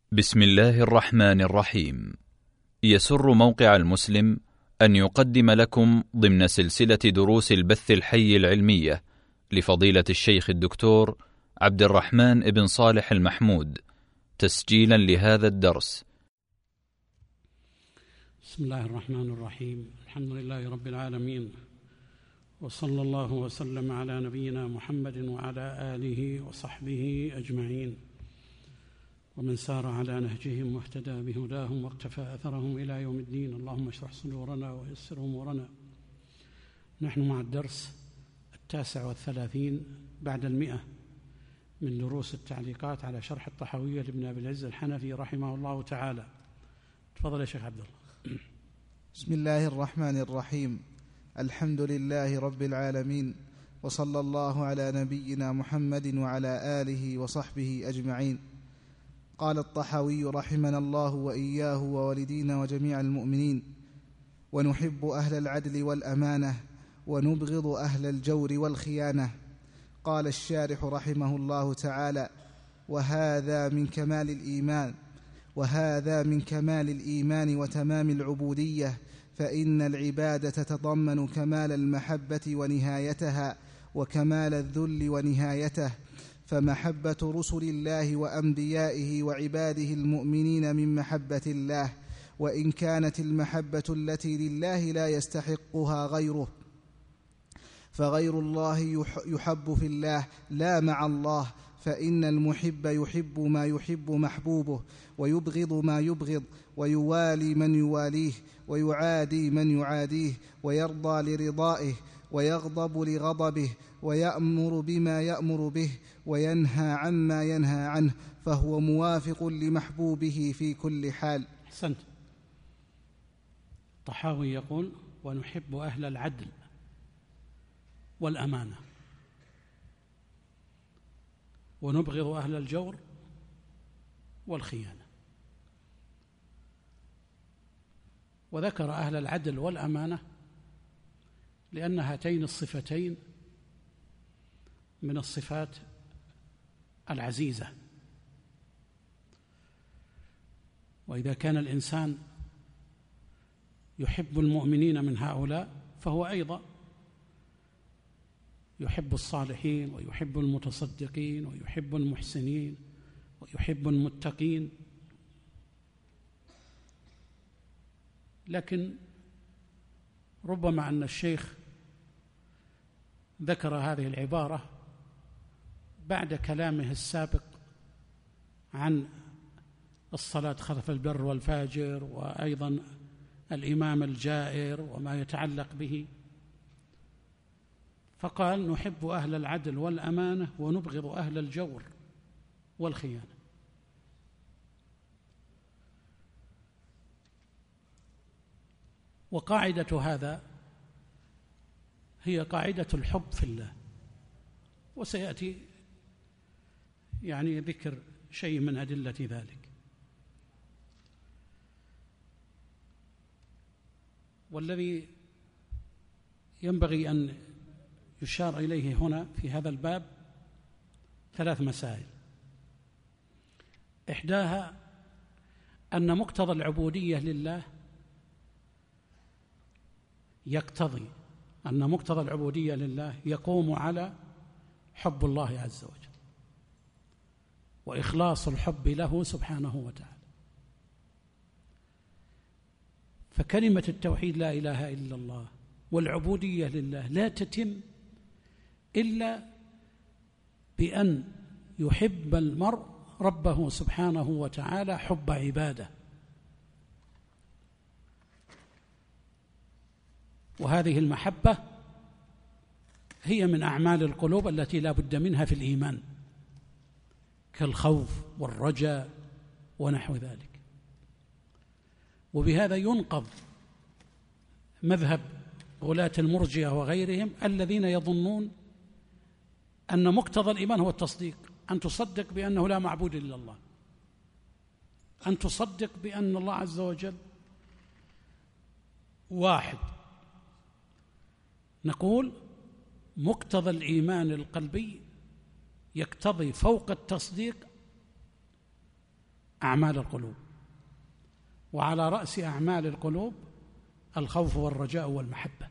بسم الله الرحمن الرحيم. يسر موقع المسلم أن يقدم لكم ضمن سلسلة دروس البث الحي العلمية لفضيلة الشيخ الدكتور عبد الرحمن بن صالح المحمود تسجيلا لهذا الدرس. بسم الله الرحمن الرحيم. الحمد لله رب العالمين، وصلى الله وسلم على نبينا محمد وعلى آله وصحبه أجمعين، ومن سار على نهجهم واهتدى بهداهم واقتفى أثرهم إلى يوم الدين. اللهم اشرح صدورنا ويسر أمورنا. نحن مع الدرس 39 بعد 100 من دروس التعليقات على شرح الطحاوية لابن أبي العز الحنفي رحمه الله تعالى. تفضل يا شيخ عبد الله. بسم الله الرحمن الرحيم. الحمد لله رب العالمين، وصلى الله على نبينا محمد وعلى آله وصحبه أجمعين. قال الطحاوي رحمنا الله وإياه ووالدينا وجميع المؤمنين: ونحب أهل العدل والأمانة ونبغض أهل الجور والخيانة. قال الشارح رحمه الله تعالى: وهذا من كمال الإيمان وتمام العبودية، فإن العبادة تتضمن كمال المحبة ونهايتها، وكمال الذل ونهايته. فمحبة رسل الله وأنبيائه وعباده المؤمنين من محبة الله، وإن كانت المحبة التي لله لا يستحقها غيره، فغير الله يحب في الله لا مع الله، فإن المحب يحب ما يحب محبوبه، ويبغض ما يبغض، ويوالي من يواليه، ويعادي من يعاديه، ويرضى لرضائه، ويغضب لغضبه، ويأمر بما يأمر به، وينهى عما ينهى عنه، فهو موافق لمحبوبه في كل حال. أحسنت. الطحاوي يقول: ونحب أهل العدل والأمانة ونبغض أهل الجور والخيانة. وذكر أهل العدل والأمانة لأن هاتين الصفتين من الصفات العزيزة، وإذا كان الإنسان يحب المؤمنين من هؤلاء فهو أيضا يحب الصالحين، ويحب المتصدقين، ويحب المحسنين، ويحب المتقين. لكن ربما أن الشيخ ذكر هذه العبارة بعد كلامه السابق عن الصلاة خلف البر والفاجر، وأيضا الإمام الجائر وما يتعلق به، فقال: نحب أهل العدل والأمانة ونبغض أهل الجور والخيانة. وقاعدة هذا هي قاعدة الحب في الله، وسيأتي ذكر شيء من أدلة ذلك. والذي ينبغي أن يشار إليه هنا في هذا الباب 3 مسائل. إحداها أن مقتضى العبودية لله يقتضي أن مقتضى العبودية لله يقوم على حب الله عز وجل وإخلاص الحب له سبحانه وتعالى. فكلمة التوحيد لا إله إلا الله والعبودية لله لا تتم إلا بأن يحب المرء ربه سبحانه وتعالى حب عباده. وهذه المحبة هي من أعمال القلوب التي لا بد منها في الإيمان، كالخوف والرجاء ونحو ذلك. وبهذا ينقض مذهب غلاة المرجئة وغيرهم الذين يظنون أن مقتضى الإيمان هو التصديق، أن تصدق بأنه لا معبود إلا الله، أن تصدق بأن الله عز وجل واحد. نقول مقتضى الإيمان القلبي يقتضي فوق التصديق أعمال القلوب، وعلى رأس أعمال القلوب الخوف والرجاء والمحبة.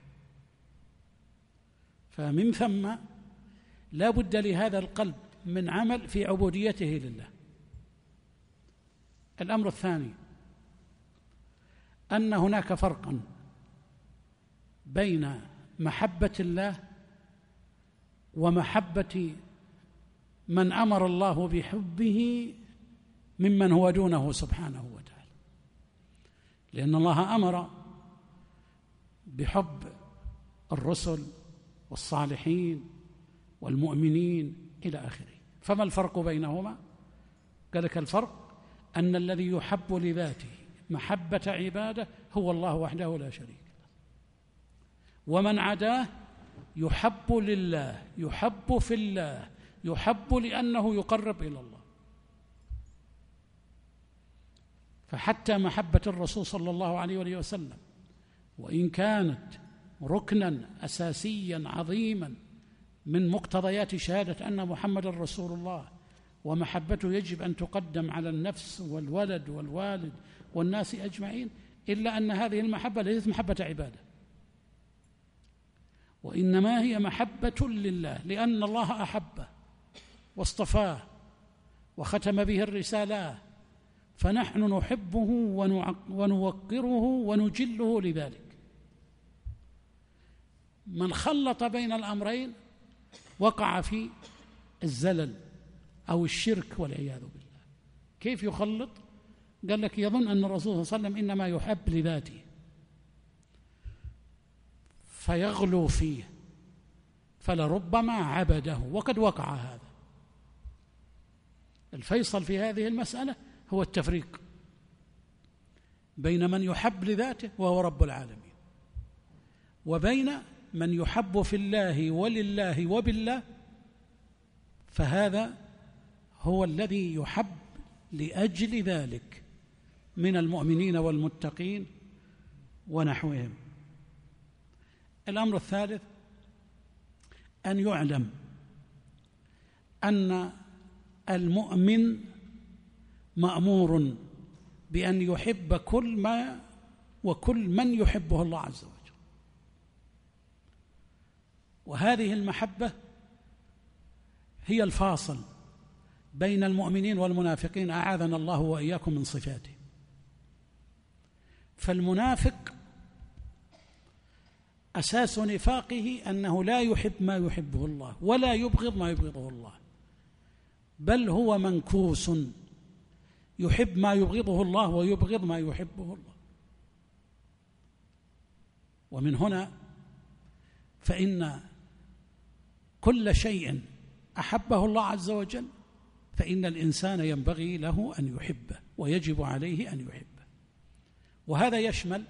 فمن ثم لا بد لهذا القلب من عمل في عبوديته لله. الأمر الثاني أن هناك فرقا بين محبة الله ومحبة من أمر الله بحبه ممن هو دونه سبحانه وتعالى، لأن الله أمر بحب الرسل والصالحين والمؤمنين إلى آخره. فما الفرق بينهما؟ قال لك الفرق أن الذي يحب لذاته محبة عباده هو الله وحده لا شريك له، ومن عداه يحب لله، يحب في الله، يحب لأنه يقرب إلى الله. فحتى محبة الرسول صلى الله عليه وآله وسلم وإن كانت ركنا أساسيا عظيما من مقتضيات شهادة أن محمد رسول الله، ومحبته يجب أن تقدم على النفس والولد والوالد والناس أجمعين، إلا أن هذه المحبة ليست محبة عبادة، وإنما هي محبة لله، لأن الله أحبه واصطفاه وختم به الرسالات، فنحن نحبه ونوقره ونجله لذلك. من خلط بين الأمرين وقع في الزلل أو الشرك والعياذ بالله. كيف يخلط؟ قال لك يظن أن الرسول صلى الله عليه وسلم إنما يحب لذاته فيغلو فيه، فلربما عبده، وقد وقع هذا. الفيصل في هذه المسألة هو التفريق بين من يحب لذاته وهو رب العالمين، وبين من يحب في الله ولله وبالله، فهذا هو الذي يحب لأجل ذلك من المؤمنين والمتقين ونحوهم. الأمر الثالث أن يعلم أن المؤمن مأمور بأن يحب كل ما وكل من يحبه الله عز وجل، وهذه المحبة هي الفاصل بين المؤمنين والمنافقين، أعاذنا الله وإياكم من صفاته. فالمنافق أساس نفاقه أنه لا يحب ما يحبه الله ولا يبغض ما يبغضه الله، بل هو منكوس يحب ما يبغضه الله ويبغض ما يحبه الله. ومن هنا فإن كل شيء أحبه الله عز وجل فإن الإنسان ينبغي له أن يحبه ويجب عليه أن يحبه، وهذا يشمل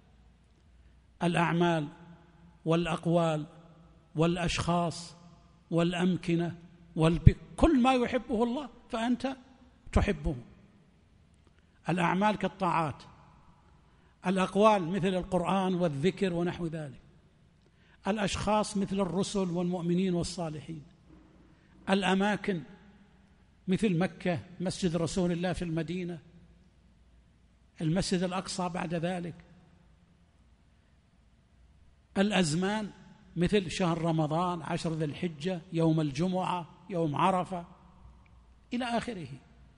الأعمال والأقوال والأشخاص والأمكنة كل ما يحبه الله فأنت تحبه. الأعمال كالطاعات، الأقوال مثل القرآن والذكر ونحو ذلك، الأشخاص مثل الرسل والمؤمنين والصالحين، الأماكن مثل مكة، مسجد رسول الله في المدينة، المسجد الأقصى بعد ذلك، الأزمان مثل شهر رمضان، 10 ذي الحجة، يوم الجمعة، يوم عرفة إلى آخره.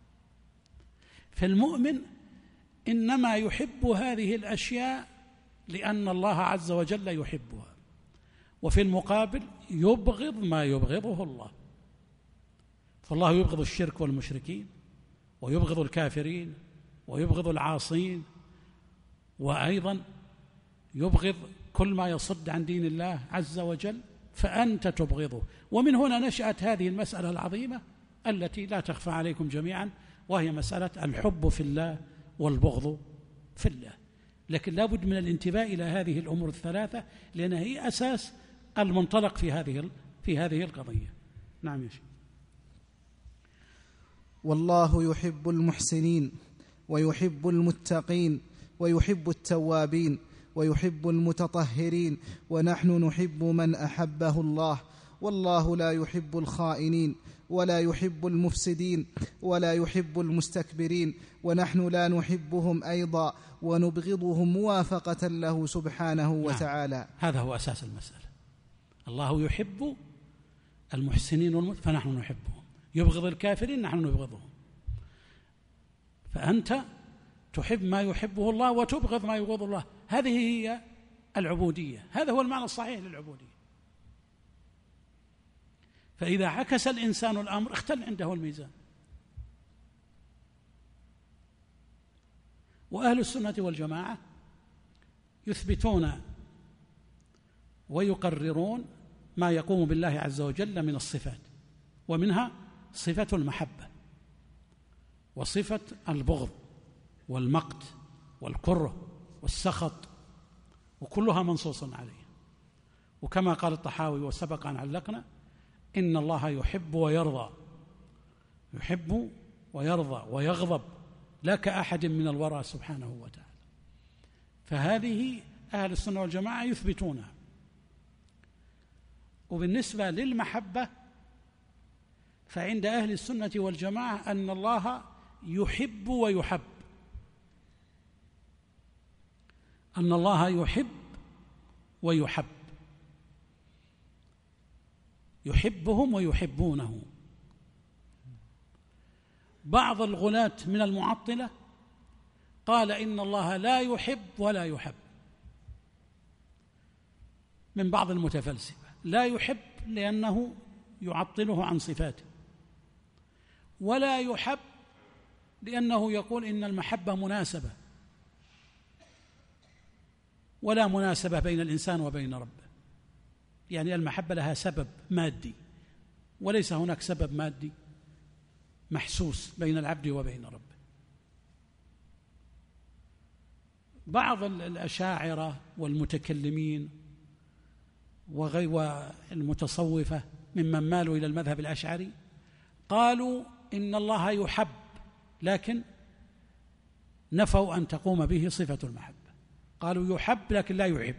فالمؤمن إنما يحب هذه الأشياء لأن الله عز وجل يحبها، وفي المقابل يبغض ما يبغضه الله. فالله يبغض الشرك والمشركين، ويبغض الكافرين، ويبغض العاصين، وأيضا يبغض كل ما يصد عن دين الله عز وجل، فأنت تبغضه. ومن هنا نشأت هذه المسألة العظيمة التي لا تخفى عليكم جميعا، وهي مسألة الحب في الله والبغض في الله. لكن لا بد من الانتباه إلى هذه الأمور الثلاثة، لأنها هي أساس المنطلق في هذه القضية. نعم يا شيخ. والله يحب المحسنين ويحب المتقين ويحب التوابين ويحب المتطهرين، ونحن نحب من أحبه الله، والله لا يحب الخائنين، ولا يحب المفسدين ولا يحب المستكبرين، ونحن لا نحبهم أيضا ونبغضهم موافقة له سبحانه وتعالى. هذا هو أساس المسألة. الله يحب المحسنين فنحن نحبهم، يبغض الكافرين نحن نبغضهم. فأنت تحب ما يحبه الله وتبغض ما يبغض الله، هذه هي العبودية، هذا هو المعنى الصحيح للعبودية. فإذا عكس الإنسان الأمر اختل عنده الميزان. وأهل السنة والجماعة يثبتون ويقررون ما يقوم بالله عز وجل من الصفات، ومنها صفة المحبة وصفة البغض والمقت والكره والسخط، وكلها منصوص عليه. وكما قال الطحاوي وسبق أن علقنا: إن الله يحب ويرضى، يحب ويرضى ويغضب لا كأحد من الورى سبحانه وتعالى. فهذه أهل السنة والجماعة يثبتونها. وبالنسبة للمحبة فعند أهل السنة والجماعة أن الله يحب ويحب، أن الله يحب ويحب، يحبهم ويحبونه. بعض الغلاة من المعطلة قال إن الله لا يحب ولا يحب، من بعض المتفلسفة لا يحب لأنه يعطله عن صفاته، ولا يحب لأنه يقول إن المحبة مناسبة، ولا مناسبة بين الإنسان وبين ربه، يعني المحبة لها سبب مادي وليس هناك سبب مادي محسوس بين العبد وبين ربه. بعض الأشاعرة والمتكلمين والمتصوفة ممن مالوا إلى المذهب الأشعري قالوا إن الله يحب، لكن نفوا أن تقوم به صفة المحبة، قالوا يحب لكن لا يحب.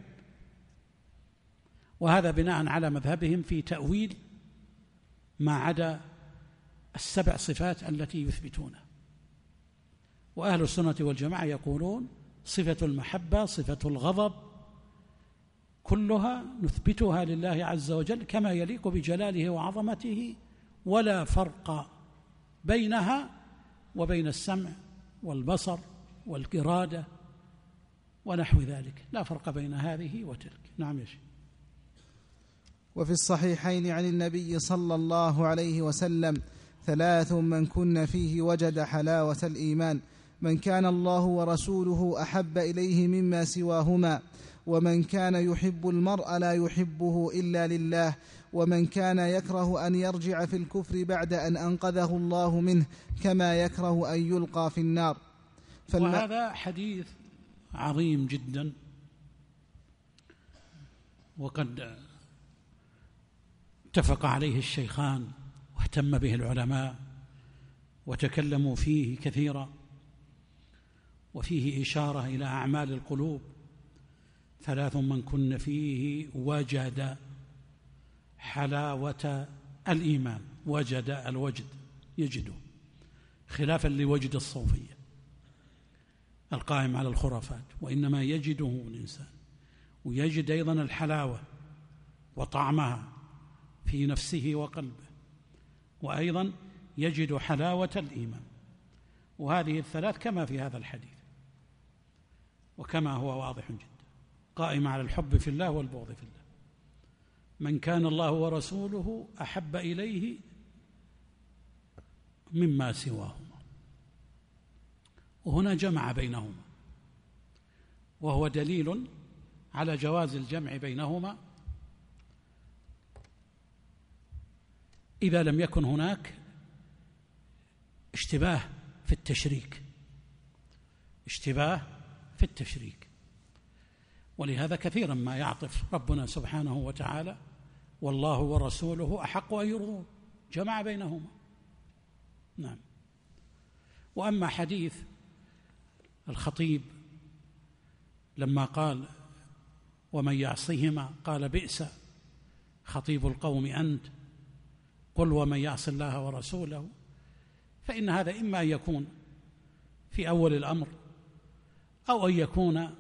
وهذا بناء على مذهبهم في تأويل ما عدا السبع صفات التي يثبتونها. وأهل السنة والجماعة يقولون صفة المحبة، صفة الغضب، كلها نثبتها لله عز وجل كما يليق بجلاله وعظمته، ولا فرق بينها وبين السمع والبصر والإرادة ونحو ذلك، لا فرق بين هذه وتلك. نعم يا شيخ. وفي الصحيحين عن النبي صلى الله عليه وسلم: 3 من كن فيه وجد حلاوة الإيمان: من كان الله ورسوله أحب إليه مما سواهما، ومن كان يحب المرء لا يحبه إلا لله، ومن كان يكره أن يرجع في الكفر بعد أن أنقذه الله منه كما يكره أن يلقى في النار. وهذا حديث عظيم جدا، وقد اتفق عليه الشيخان واهتم به العلماء وتكلموا فيه كثيرا، وفيه إشارة إلى أعمال القلوب: 3 من كن فيه وجد حلاوة الإيمان. وجد الوجد يجده، خلافا لوجد الصوفية القائم على الخرافات، وإنما يجده الإنسان، ويجد أيضا الحلاوة وطعمها في نفسه وقلبه، وأيضا يجد حلاوة الإيمان. وهذه ال3 كما في هذا الحديث وكما هو واضح جدا، قائمة على الحب في الله والبغض في الله. من كان الله ورسوله أحب إليه مما سواهما، وهنا جمع بينهما، وهو دليل على جواز الجمع بينهما إذا لم يكن هناك اشتباه في التشريك، اشتباه في التشريك. ولهذا كثيرا ما يعطف ربنا سبحانه وتعالى: والله ورسوله أحق أن يرضوه، جمع بينهما. نعم. وأما حديث الخطيب لما قال: ومن يعصيهما، قال: بئس خطيب القوم أنت، قل ومن يعص الله ورسوله، فإن هذا إما أن يكون في أول الأمر أو أن يكون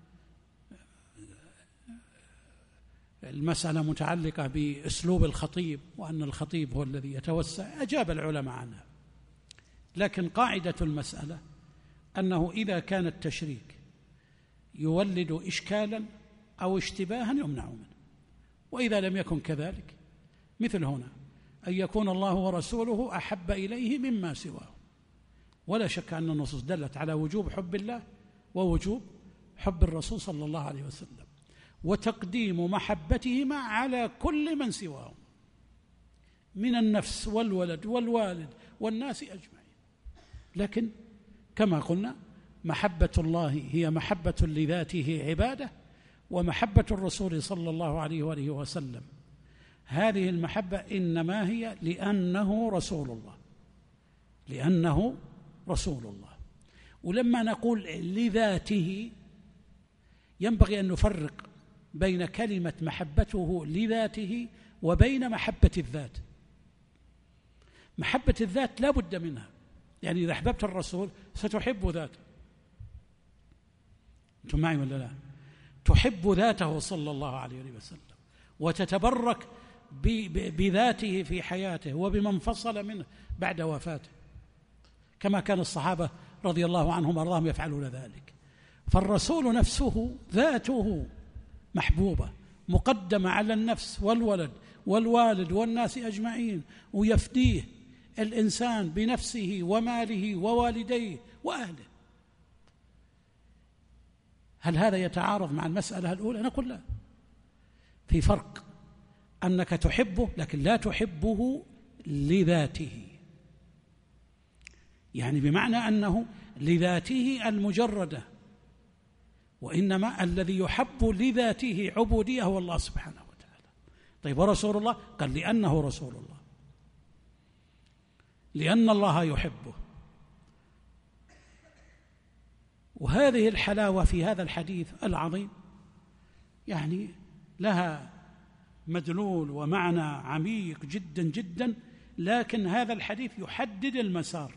المسألة متعلقة بأسلوب الخطيب، وأن الخطيب هو الذي يتوسع. أجاب العلماء عنها، لكن قاعدة المسألة أنه إذا كان التشريك يولد إشكالا أو اشتباها يمنع منه، وإذا لم يكن كذلك مثل هنا أن يكون الله ورسوله أحب إليه مما سواه. ولا شك أن النصوص دلت على وجوب حب الله ووجوب حب الرسول صلى الله عليه وسلم، وتقديم محبتهما على كل من سواه من النفس والولد والوالد والناس أجمعين. لكن كما قلنا محبة الله هي محبة لذاته عبادة، ومحبة الرسول صلى الله عليه وآله وسلم هذه المحبة إنما هي لأنه رسول الله، لأنه رسول الله. ولما نقول لذاته ينبغي أن نفرق بين كلمة محبته لذاته وبين محبة الذات. محبة الذات لا بد منها، يعني إذا أحببت الرسول ستحب ذاته. أنتم معي ولا لا؟ تحب ذاته صلى الله عليه وسلم، وتتبرك بذاته في حياته وبمن فصل منه بعد وفاته، كما كان الصحابة رضي الله عنهم وارضاهم يفعلون ذلك. فالرسول نفسه ذاته محبوبة مقدمة على النفس والولد والوالد والناس أجمعين، ويفديه الإنسان بنفسه وماله ووالديه وأهله. هل هذا يتعارض مع المسألة الأولى؟ نقول لا، في فرق أنك تحبه لكن لا تحبه لذاته، يعني بمعنى أنه لذاته المجردة، وإنما الذي يحب لذاته عبودية هو الله سبحانه وتعالى. طيب ورسول الله؟ قال لأنه رسول الله، لأن الله يحبه. وهذه الحلاوة في هذا الحديث العظيم يعني لها مدلول ومعنى عميق جدا جدا، لكن هذا الحديث يحدد المسار.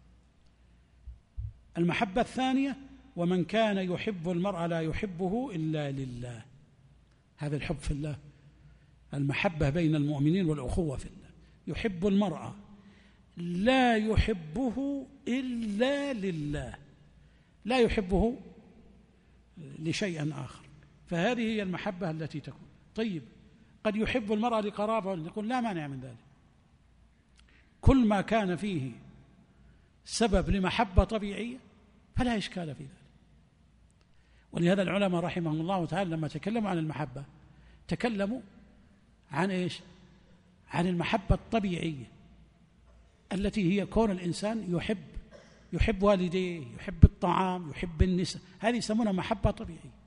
المحبة الثانية: ومن كان يحب المرء لا يحبه إلا لله. هذا الحب في الله، المحبة بين المؤمنين والأخوة في الله. يحب المرء لا يحبه إلا لله، لا يحبه لشيء آخر. فهذه هي المحبة التي تكون. طيب قد يحب المرء لقرابة، نقول لا مانع من ذلك، كل ما كان فيه سبب لمحبة طبيعية فلا إشكال في ذلك. ولهذا العلماء رحمهم الله تعالى لما تكلموا عن المحبة تكلموا عن إيش؟ عن المحبة الطبيعية التي هي كون الإنسان يحب والديه، يحب الطعام، يحب النساء، هذه يسمونها محبة طبيعية.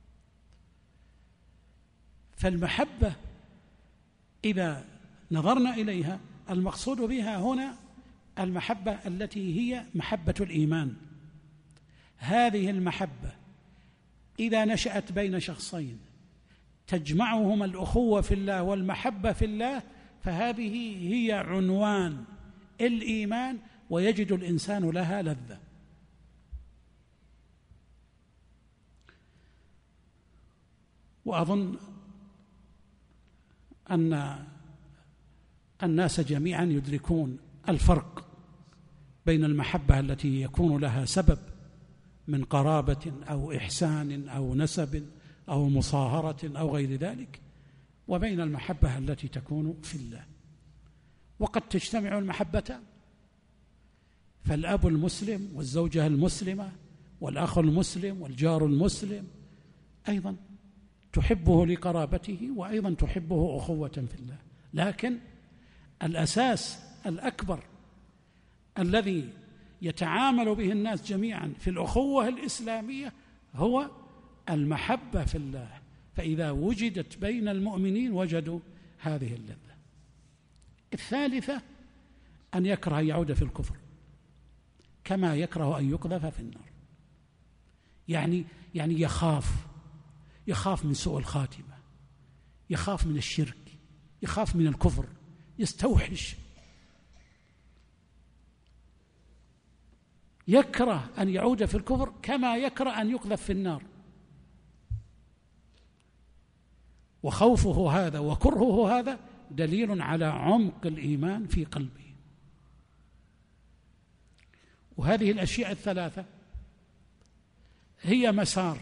فالمحبة إذا نظرنا إليها المقصود بها هنا المحبة التي هي محبة الإيمان. هذه المحبة إذا نشأت بين شخصين تجمعهما الأخوة في الله والمحبة في الله، فهذه هي عنوان الإيمان، ويجد الإنسان لها لذة. وأظن أن الناس جميعا يدركون الفرق بين المحبة التي يكون لها سبب من قرابة أو إحسان أو نسب أو مصاهرة أو غير ذلك، وبين المحبة التي تكون في الله. وقد تجتمع المحبتان، فالأب المسلم والزوجة المسلمة والأخ المسلم والجار المسلم أيضا تحبه لقرابته وأيضا تحبه أخوة في الله. لكن الأساس الأكبر الذي يتعامل به الناس جميعا في الأخوة الإسلامية هو المحبة في الله، فإذا وجدت بين المؤمنين وجدوا هذه اللذة. الثالثة أن يكره أن يعود في الكفر كما يكره أن يقذف في النار، يعني يخاف من سوء الخاتمة، يخاف من الشرك، يخاف من الكفر، يستوحش، يكره أن يعود في الكفر كما يكره أن يقذف في النار. وخوفه هذا وكرهه هذا دليل على عمق الإيمان في قلبه. وهذه الأشياء الثلاثة هي مسار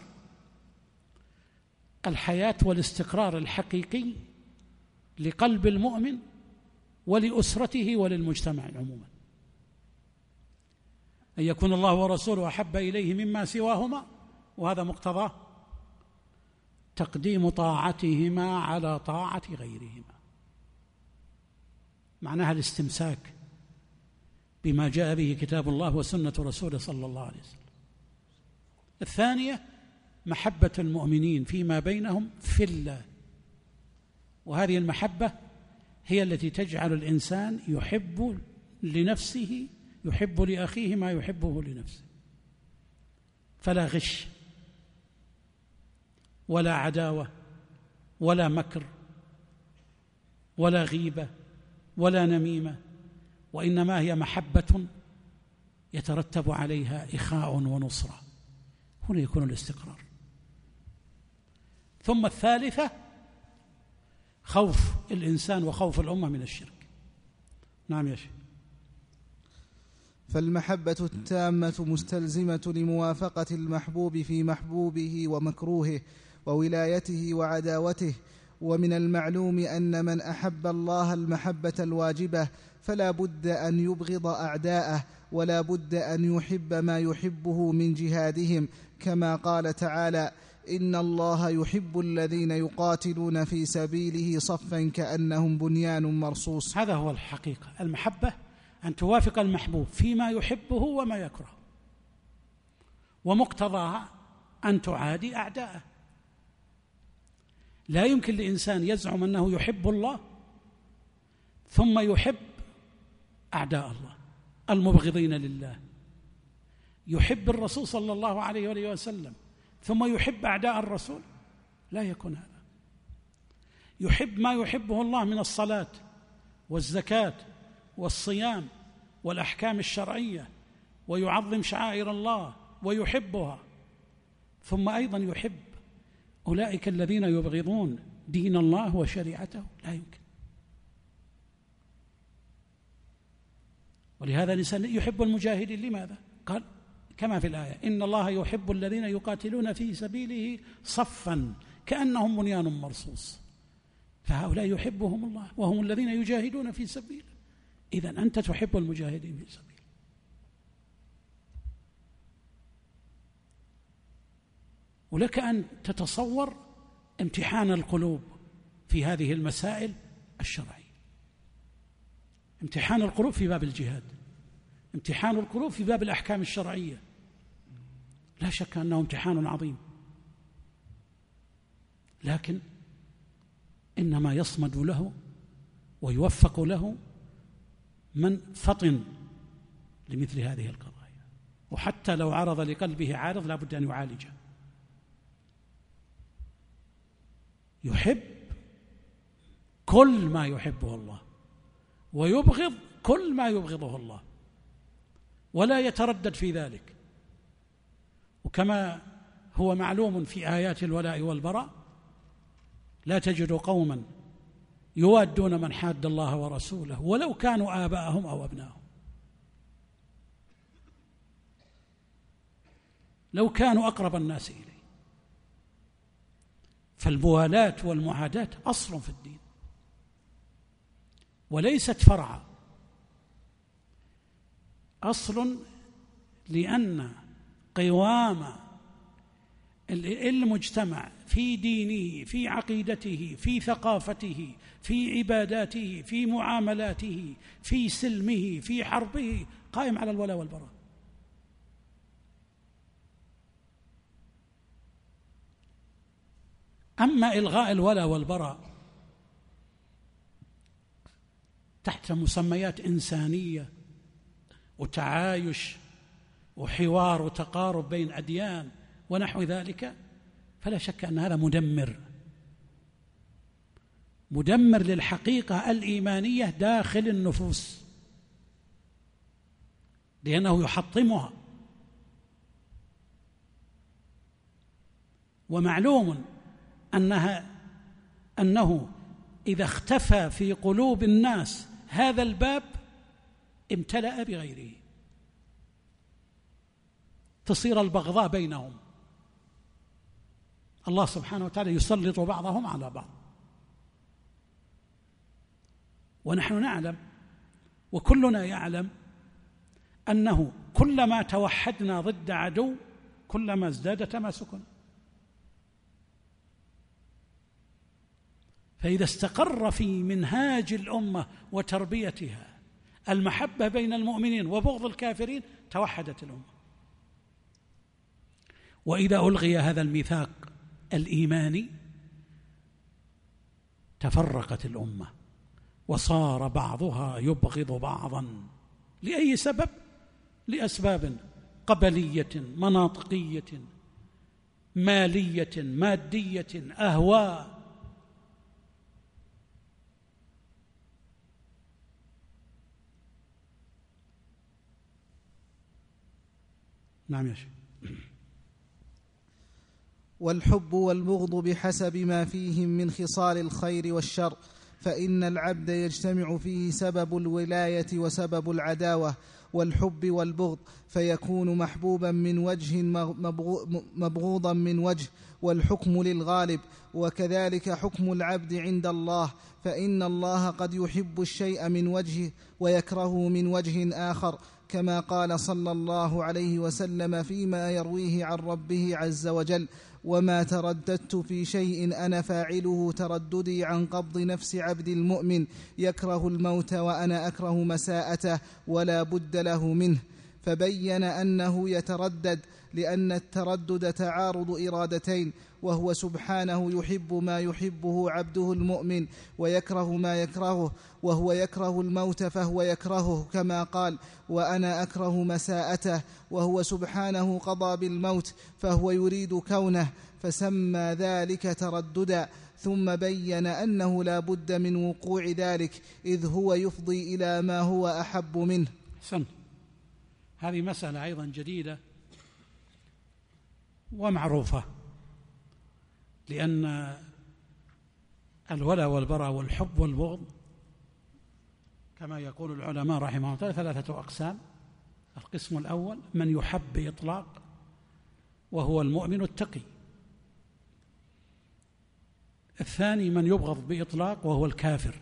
الحياة والاستقرار الحقيقي لقلب المؤمن ولأسرته وللمجتمع عموما، أن يكون الله ورسوله أحب إليه مما سواهما، وهذا مقتضاه تقديم طاعتهما على طاعة غيرهما، معناها الاستمساك بما جاء به كتاب الله وسنة رسوله صلى الله عليه وسلم. الثانية محبة المؤمنين فيما بينهم في الله، وهذه المحبة هي التي تجعل الإنسان يحب لنفسه، يحب لأخيه ما يحبه لنفسه، فلا غش ولا عداوة ولا مكر ولا غيبة ولا نميمة، وإنما هي محبة يترتب عليها إخاء ونصرة. هنا يكون الاستقرار. ثم الثالثة خوف الإنسان وخوف الأمة من الشرك. نعم يا شيخ. فالمحبة التامة مستلزمة لموافقة المحبوب في محبوبه ومكروهه وولايته وعداوته. ومن المعلوم أن من أحب الله المحبة الواجبة فلا بد أن يبغض أعداءه، ولا بد أن يحب ما يحبه من جهادهم، كما قال تعالى: إن الله يحب الذين يقاتلون في سبيله صفا كأنهم بنيان مرصوص. هذا هو الحقيقة. المحبة أن توافق المحبوب فيما يحبه وما يكره، ومقتضاها أن تعادي أعداءه. لا يمكن لإنسان يزعم أنه يحب الله ثم يحب أعداء الله المبغضين لله، يحب الرسول صلى الله عليه وآله وسلم ثم يحب أعداء الرسول، لا يكون هذا. يحب ما يحبه الله من الصلاة والزكاة والصيام والأحكام الشرعية، ويعظم شعائر الله ويحبها، ثم أيضا يحب أولئك الذين يبغضون دين الله وشريعته، لا يمكن. ولهذا الإنسان يحب المجاهدين. لماذا؟ قال كما في الآية: إن الله يحب الذين يقاتلون في سبيله صفا كأنهم بنيان مرصوص. فهؤلاء يحبهم الله وهم الذين يجاهدون في سبيله. إذن أنت تحب المجاهدين في سبيله. ولك أن تتصور امتحان القلوب في هذه المسائل الشرعية. امتحان القلوب في باب الجهاد، امتحان القلوب في باب الأحكام الشرعية، لا شك أنه امتحان عظيم، لكن إنما يصمد له ويوفق له من فطن لمثل هذه القضايا، وحتى لو عرض لقلبه عارض لا بد أن يعالجه. يحب كل ما يحبه الله ويبغض كل ما يبغضه الله، ولا يتردد في ذلك. وكما هو معلوم في آيات الولاء والبراء: لا تجد قوما يوادون من حاد الله ورسوله ولو كانوا آباءهم أو أبناءهم، لو كانوا أقرب الناس إليه. فالموالاة والمعاداة أصل في الدين وليست فرعا، أصل، لأن قوام المجتمع في دينه، في عقيدته، في ثقافته، في عباداته، في معاملاته، في سلمه، في حربه، قائم على الولاء والبراء. أما إلغاء الولاء والبراء تحت مسميات إنسانية وتعايش وحوار وتقارب بين أديان ونحو ذلك، فلا شك أن هذا مدمر، مدمر للحقيقة الإيمانية داخل النفوس، لأنه يحطمها. ومعلوم أنه إذا اختفى في قلوب الناس هذا الباب امتلأ بغيره، تصير البغضاء بينهم. الله سبحانه وتعالى يسلط بعضهم على بعض، ونحن نعلم وكلنا يعلم أنه كلما توحدنا ضد عدو كلما ازداد تماسكنا. فإذا استقر في منهاج الأمة وتربيتها المحبة بين المؤمنين وبغض الكافرين توحدت الأمة. وإذا ألغي هذا الميثاق الإيماني تفرقت الأمة وصار بعضها يبغض بعضا. لأي سبب؟ لأسباب قبلية، مناطقية، مالية، مادية، أهواء. نعم يا شيخ. والحب والبغض بحسب ما فيهم من خصال الخير والشر، فإن العبد يجتمع فيه سبب الولاية وسبب العداوة والحب والبغض، فيكون محبوبا من وجه مبغوضا من وجه، والحكم للغالب. وكذلك حكم العبد عند الله، فإن الله قد يحب الشيء من وجه ويكرهه من وجه آخر، كما قال صلى الله عليه وسلم فيما يرويه عن ربه عز وجل: وما ترددت في شيء أنا فاعله ترددي عن قبض نفس عبد المؤمن يكره الموت وأنا أكره مساءته ولا بد له منه. فبين أنه يتردد لأن التردد تعارض إرادتين، وهو سبحانه يحب ما يحبه عبده المؤمن ويكره ما يكرهه، وهو يكره الموت فهو يكرهه كما قال: وأنا أكره مساءته، وهو سبحانه قضى بالموت فهو يريد كونه، فسمى ذلك ترددا. ثم بين أنه لا بد من وقوع ذلك، إذ هو يفضي إلى ما هو أحب منه. هذه مسألة أيضا جديدة ومعروفة، لأن الولاء والبراء والحب والبغض كما يقول العلماء رحمهم الله 3 أقسام. القسم الأول من يحب بإطلاق وهو المؤمن التقي. الثاني من يبغض بإطلاق وهو الكافر.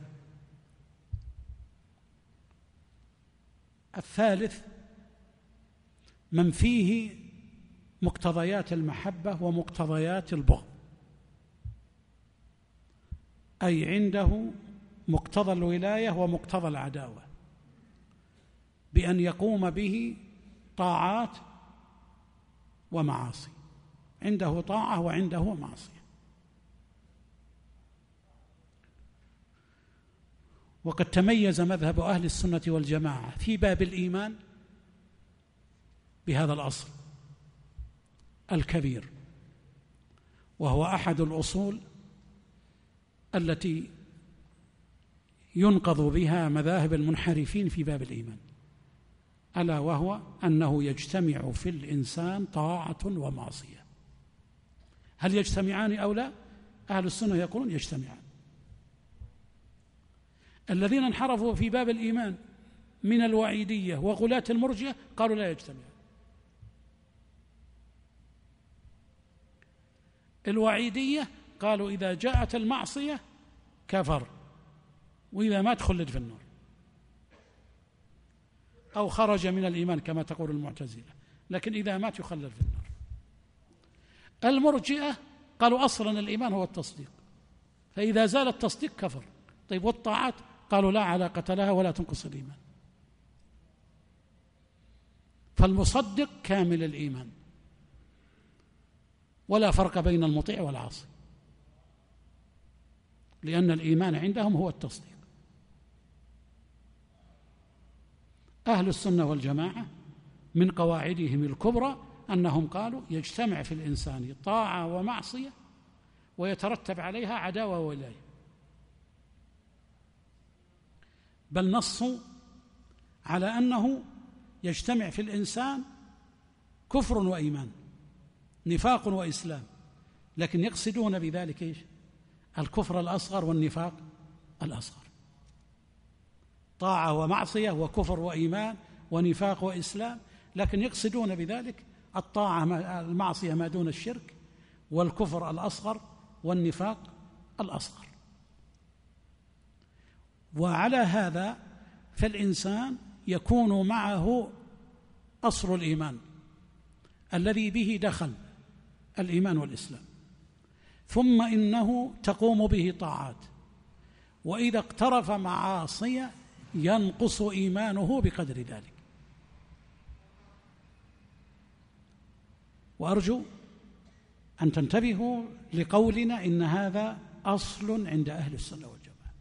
الثالث من فيه مقتضيات المحبة ومقتضيات البغض، أي عنده مقتضى الولاية ومقتضى العداوة، بأن يقوم به طاعات ومعاصي، عنده طاعة وعنده معصية. وقد تميز مذهب أهل السنة والجماعة في باب الإيمان بهذا الأصل الكبير، وهو أحد الأصول التي ينقض بها مذاهب المنحرفين في باب الإيمان، ألا وهو أنه يجتمع في الإنسان طاعة ومعصية. هل يجتمعان أو لا؟ أهل السنة يقولون يجتمعان. الذين انحرفوا في باب الإيمان من الوعيدية وغلاة المرجئة قالوا لا يجتمعان. الوعيدية قالوا إذا جاءت المعصية كفر، وإذا مات خلد في النار أو خرج من الإيمان كما تقول المعتزلة، لكن إذا مات يخلد في النار. المرجئة قالوا أصلا الإيمان هو التصديق، فإذا زال التصديق كفر. طيب والطاعات؟ قالوا لا علاقة لها ولا تنقص الإيمان. فالمصدق كامل الإيمان، ولا فرق بين المطيع والعاصي، لأن الإيمان عندهم هو التصديق. أهل السنة والجماعة من قواعدهم الكبرى أنهم قالوا يجتمع في الإنسان طاعة ومعصية ويترتب عليها عداوة وولاية. بل نصوا على أنه يجتمع في الإنسان كفر وإيمان، نفاق وإسلام، لكن يقصدون بذلك إيش؟ الكفر الأصغر والنفاق الأصغر. طاعة ومعصية وكفر وإيمان ونفاق وإسلام، لكن يقصدون بذلك الطاعة المعصية ما دون الشرك، والكفر الأصغر والنفاق الأصغر. وعلى هذا فالإنسان يكون معه أصل الإيمان الذي به دخل الإيمان والإسلام، ثم إنه تقوم به طاعات، وإذا اقترف معاصي ينقص إيمانه بقدر ذلك. وأرجو أن تنتبهوا لقولنا إن هذا أصل عند أهل السنة والجماعة،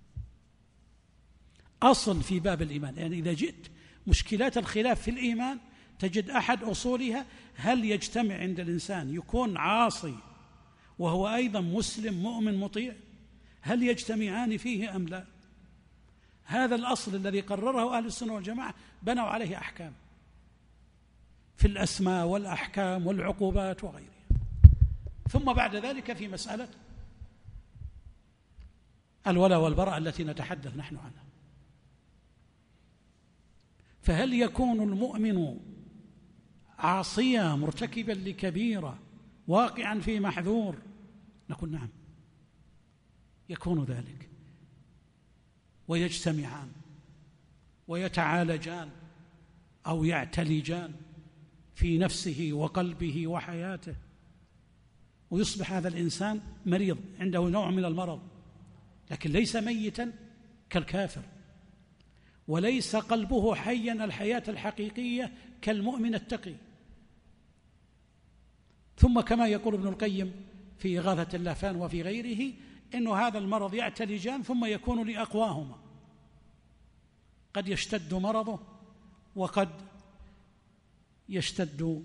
أصل في باب الإيمان. يعني إذا جئت مشكلات الخلاف في الإيمان تجد أحد أصولها هل يجتمع عند الإنسان يكون عاصي وهو أيضا مسلم مؤمن مطيع؟ هل يجتمعان فيه أم لا؟ هذا الأصل الذي قرره أهل السنة والجماعة بنوا عليه أحكام في الأسماء والأحكام والعقوبات وغيرها. ثم بعد ذلك في مسألة الولاء والبراء التي نتحدث نحن عنها، فهل يكون المؤمن عاصيا مرتكبا لكبيرة واقعا في محذور؟ نقول نعم، يكون ذلك، ويجتمعان ويتعالجان أو يعتلجان في نفسه وقلبه وحياته، ويصبح هذا الإنسان مريض عنده نوع من المرض، لكن ليس ميتا كالكافر، وليس قلبه حيا الحياة الحقيقية كالمؤمن التقي. ثم كما يقول ابن القيم في إغاثة اللهفان وفي غيره إن هذا المرض يعتلجان ثم يكون لأقواهما، قد يشتد مرضه وقد يشتد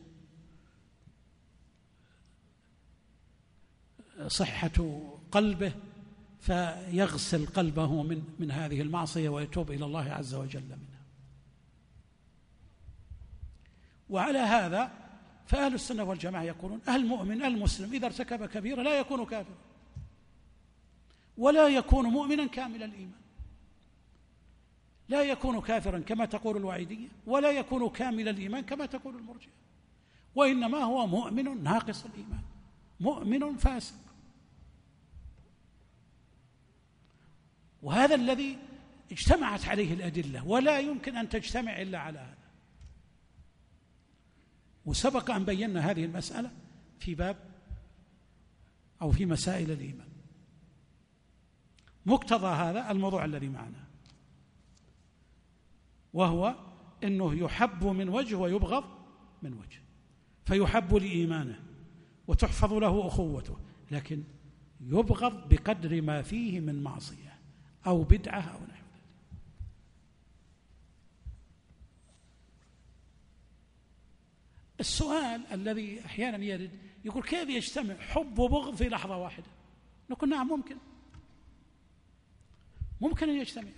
صحة قلبه، فيغسل قلبه من هذه المعصية ويتوب إلى الله عز وجل منها. وعلى هذا فأهل السنة والجماعة يقولون المؤمن المسلم إذا ارتكب كبيرة لا يكون كافرا ولا يكون مؤمنا كامل الإيمان، لا يكون كافرا كما تقول الوعيدية، ولا يكون كامل الإيمان كما تقول المرجئة، وإنما هو مؤمن ناقص الإيمان، مؤمن فاسق. وهذا الذي اجتمعت عليه الأدلة، ولا يمكن أن تجتمع إلا على هذا. وسبق أن بينا هذه المسألة في باب أو في مسائل الإيمان. مقتضى هذا الموضوع الذي معنا، وهو أنه يحب من وجه ويبغض من وجه، فيحب لإيمانه وتحفظ له أخوته، لكن يبغض بقدر ما فيه من معصية أو بدعة أو نحو ذلك. السؤال الذي أحيانا يرد يقول كيف يجتمع حب وبغض في لحظة واحدة؟ نقول نعم ممكن أن يجتمع.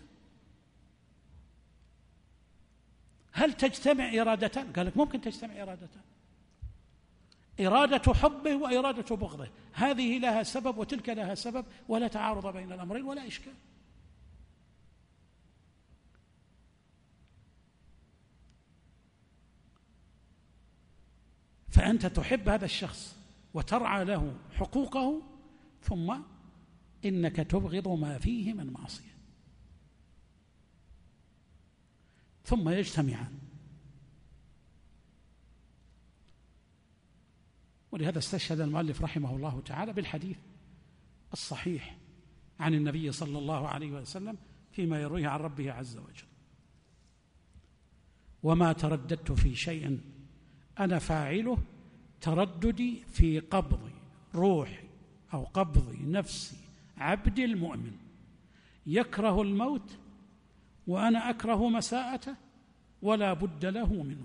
هل تجتمع إرادتان؟ قال لك ممكن تجتمع إرادتان، إرادة حبه وإرادة بغضه، هذه لها سبب وتلك لها سبب، ولا تعارض بين الأمرين ولا إشكال. فأنت تحب هذا الشخص وترعى له حقوقه، ثم إنك تبغض ما فيه من معصية، ثم يجتمعان. ولهذا استشهد المؤلف رحمه الله تعالى بالحديث الصحيح عن النبي صلى الله عليه وسلم فيما يرويه عن ربه عز وجل: وما ترددت في شيء أنا فاعله ترددي في قبض روحي أو قبض نفس عبد المؤمن يكره الموت وأنا أكره مساءته ولا بد له منه.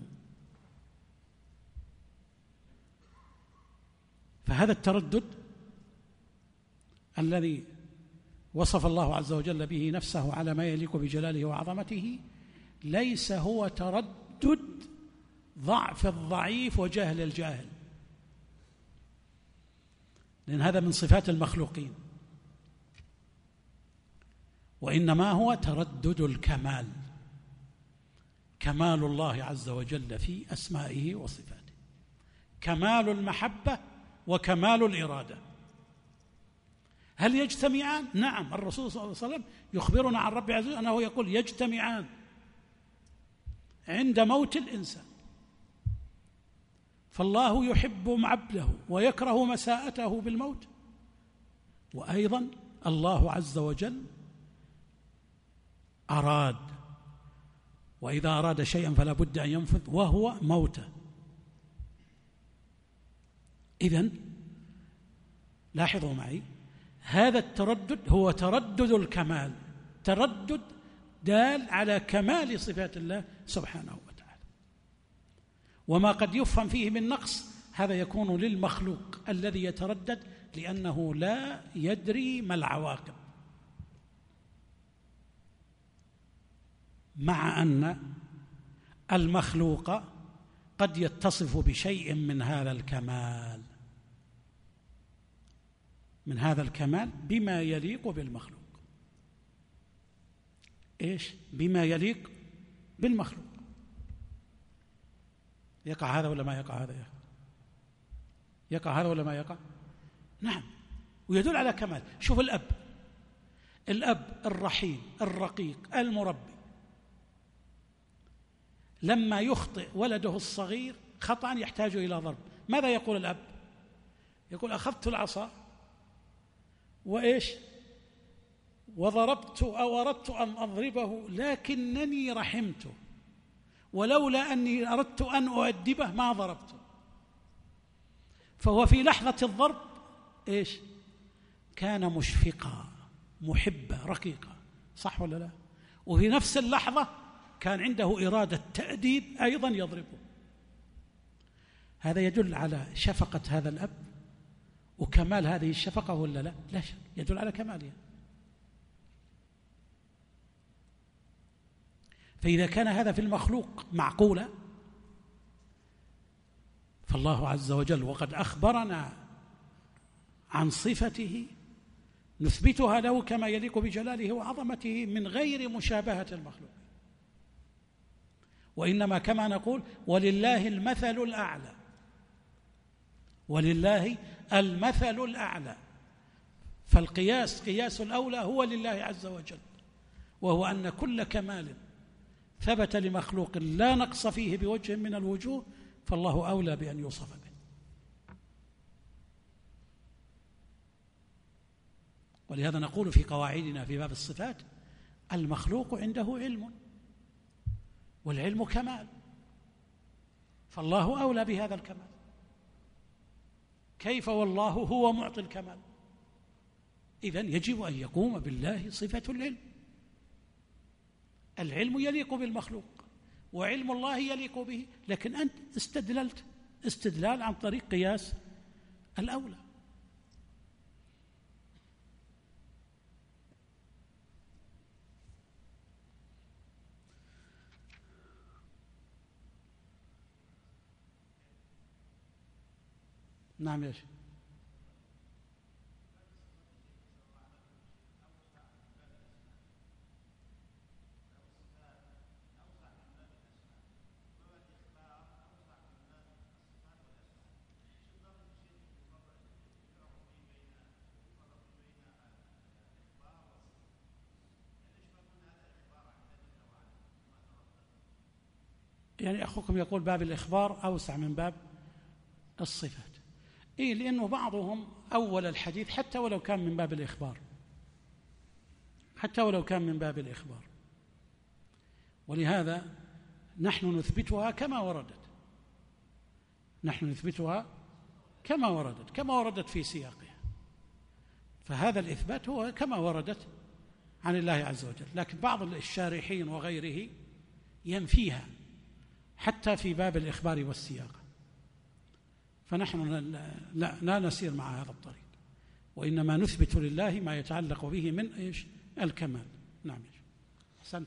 فهذا التردد الذي وصف الله عز وجل به نفسه على ما يليق بجلاله وعظمته ليس هو تردد ضعف الضعيف وجهل الجاهل، لأن هذا من صفات المخلوقين، وإنما هو تردد الكمال، كمال الله عز وجل في أسمائه وصفاته، كمال المحبة وكمال الإرادة. هل يجتمعان؟ نعم، الرسول صلى الله عليه وسلم يخبرنا عن رب عز وجل أنه يقول يجتمعان عند موت الإنسان، فالله يحب عبده ويكره مساءته بالموت، وأيضا الله عز وجل أراد، وإذا أراد شيئا فلا بد أن ينفذ وهو موته. إذن لاحظوا معي، هذا التردد هو تردد الكمال، تردد دال على كمال صفات الله سبحانه وتعالى، وما قد يفهم فيه من نقص هذا يكون للمخلوق الذي يتردد لأنه لا يدري ما العواقب، مع أن المخلوق قد يتصف بشيء من هذا الكمال، من هذا الكمال بما يليق بالمخلوق. إيش؟ بما يليق بالمخلوق. يقع هذا ولا ما يقع هذا؟ يقع هذا ولا ما يقع؟ نعم، ويدل على كمال. شوف الأب الرحيم الرقيق المربي لما يخطئ ولده الصغير خطأ يحتاج إلى ضرب، ماذا يقول الأب؟ يقول أخذت العصا وإيش؟ وضربت أو أردت أن أضربه لكنني رحمته، ولولا أني أردت أن أؤدبه ما ضربته. فهو في لحظة الضرب إيش؟ كان مشفقا محبا رقيقا، صح ولا لا؟ وفي نفس اللحظة كان عنده إرادة تأديب أيضا يضربه. هذا يدل على شفقة هذا الأب وكمال هذه الشفقة ولا لا؟ لا شك، يدل على كمالها. فإذا كان هذا في المخلوق معقولا، فالله عز وجل وقد أخبرنا عن صفته نثبتها له كما يليق بجلاله وعظمته من غير مشابهة المخلوق، وإنما كما نقول ولله المثل الأعلى، ولله المثل الأعلى. فالقياس قياس الأولى هو لله عز وجل، وهو أن كل كمال ثبت لمخلوق لا نقص فيه بوجه من الوجوه فالله أولى بأن يوصف به. ولهذا نقول في قواعدنا في باب الصفات المخلوق عنده علم، والعلم كمال، فالله أولى بهذا الكمال. كيف والله هو معطي الكمال؟ إذن يجب أن يقوم بالله صفة العلم. العلم يليق بالمخلوق وعلم الله يليق به، لكن أنت استدللت استدلال عن طريق قياس الأولى. نعم يا شيخ. يعني أخوكم يقول باب الإخبار أوسع من باب الصفات. إيه، لأنه بعضهم أول الحديث حتى ولو كان من باب الإخبار، حتى ولو كان من باب الإخبار، ولهذا نحن نثبتها كما وردت، نحن نثبتها كما وردت في سياقها. فهذا الإثبات هو كما وردت عن الله عز وجل، لكن بعض الشارحين وغيره ينفيها حتى في باب الإخبار والسياق، فنحن لا نسير مع هذا الطريق، وإنما نثبت لله ما يتعلق به من إيش؟ الكمال. نعم. أحسنت.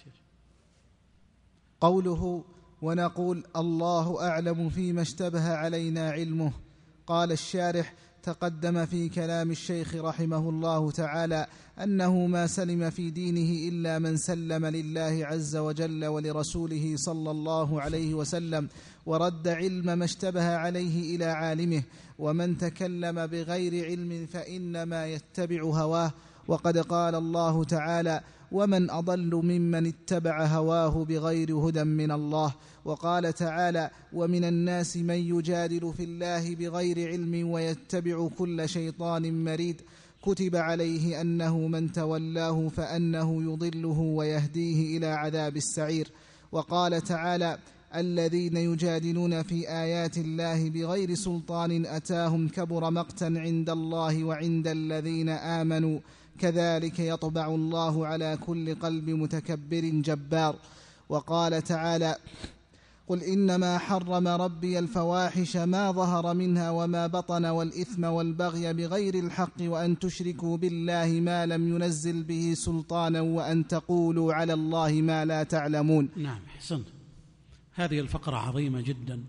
قوله ونقول الله أعلم فيما اشتبه علينا علمه. قال الشارح: تقدم في كلام الشيخ رحمه الله تعالى أنه ما سلم في دينه إلا من سلم لله عز وجل ولرسوله صلى الله عليه وسلم، ورد علم ما اشتبه عليه إلى عالمه، ومن تكلم بغير علم فإنما يتبع هواه. وقد قال الله تعالى: ومن أضل ممن اتبع هواه بغير هدى من الله. وقال تعالى: ومن الناس من يجادل في الله بغير علم ويتبع كل شيطان مريد. كتب عليه أنه من تولاه فأنه يضله ويهديه إلى عذاب السعير. وقال تعالى: الذين يجادلون في آيات الله بغير سلطان أتاهم كبر مقتا عند الله وعند الذين آمنوا كذلك يطبع الله على كل قلب متكبر جبار. وقال تعالى: قل إنما حرم ربي الفواحش ما ظهر منها وما بطن والإثم والبغي بغير الحق وأن تشركوا بالله ما لم ينزل به سلطانا وأن تقولوا على الله ما لا تعلمون. نعم، حسن. هذه الفقرة عظيمة جدا،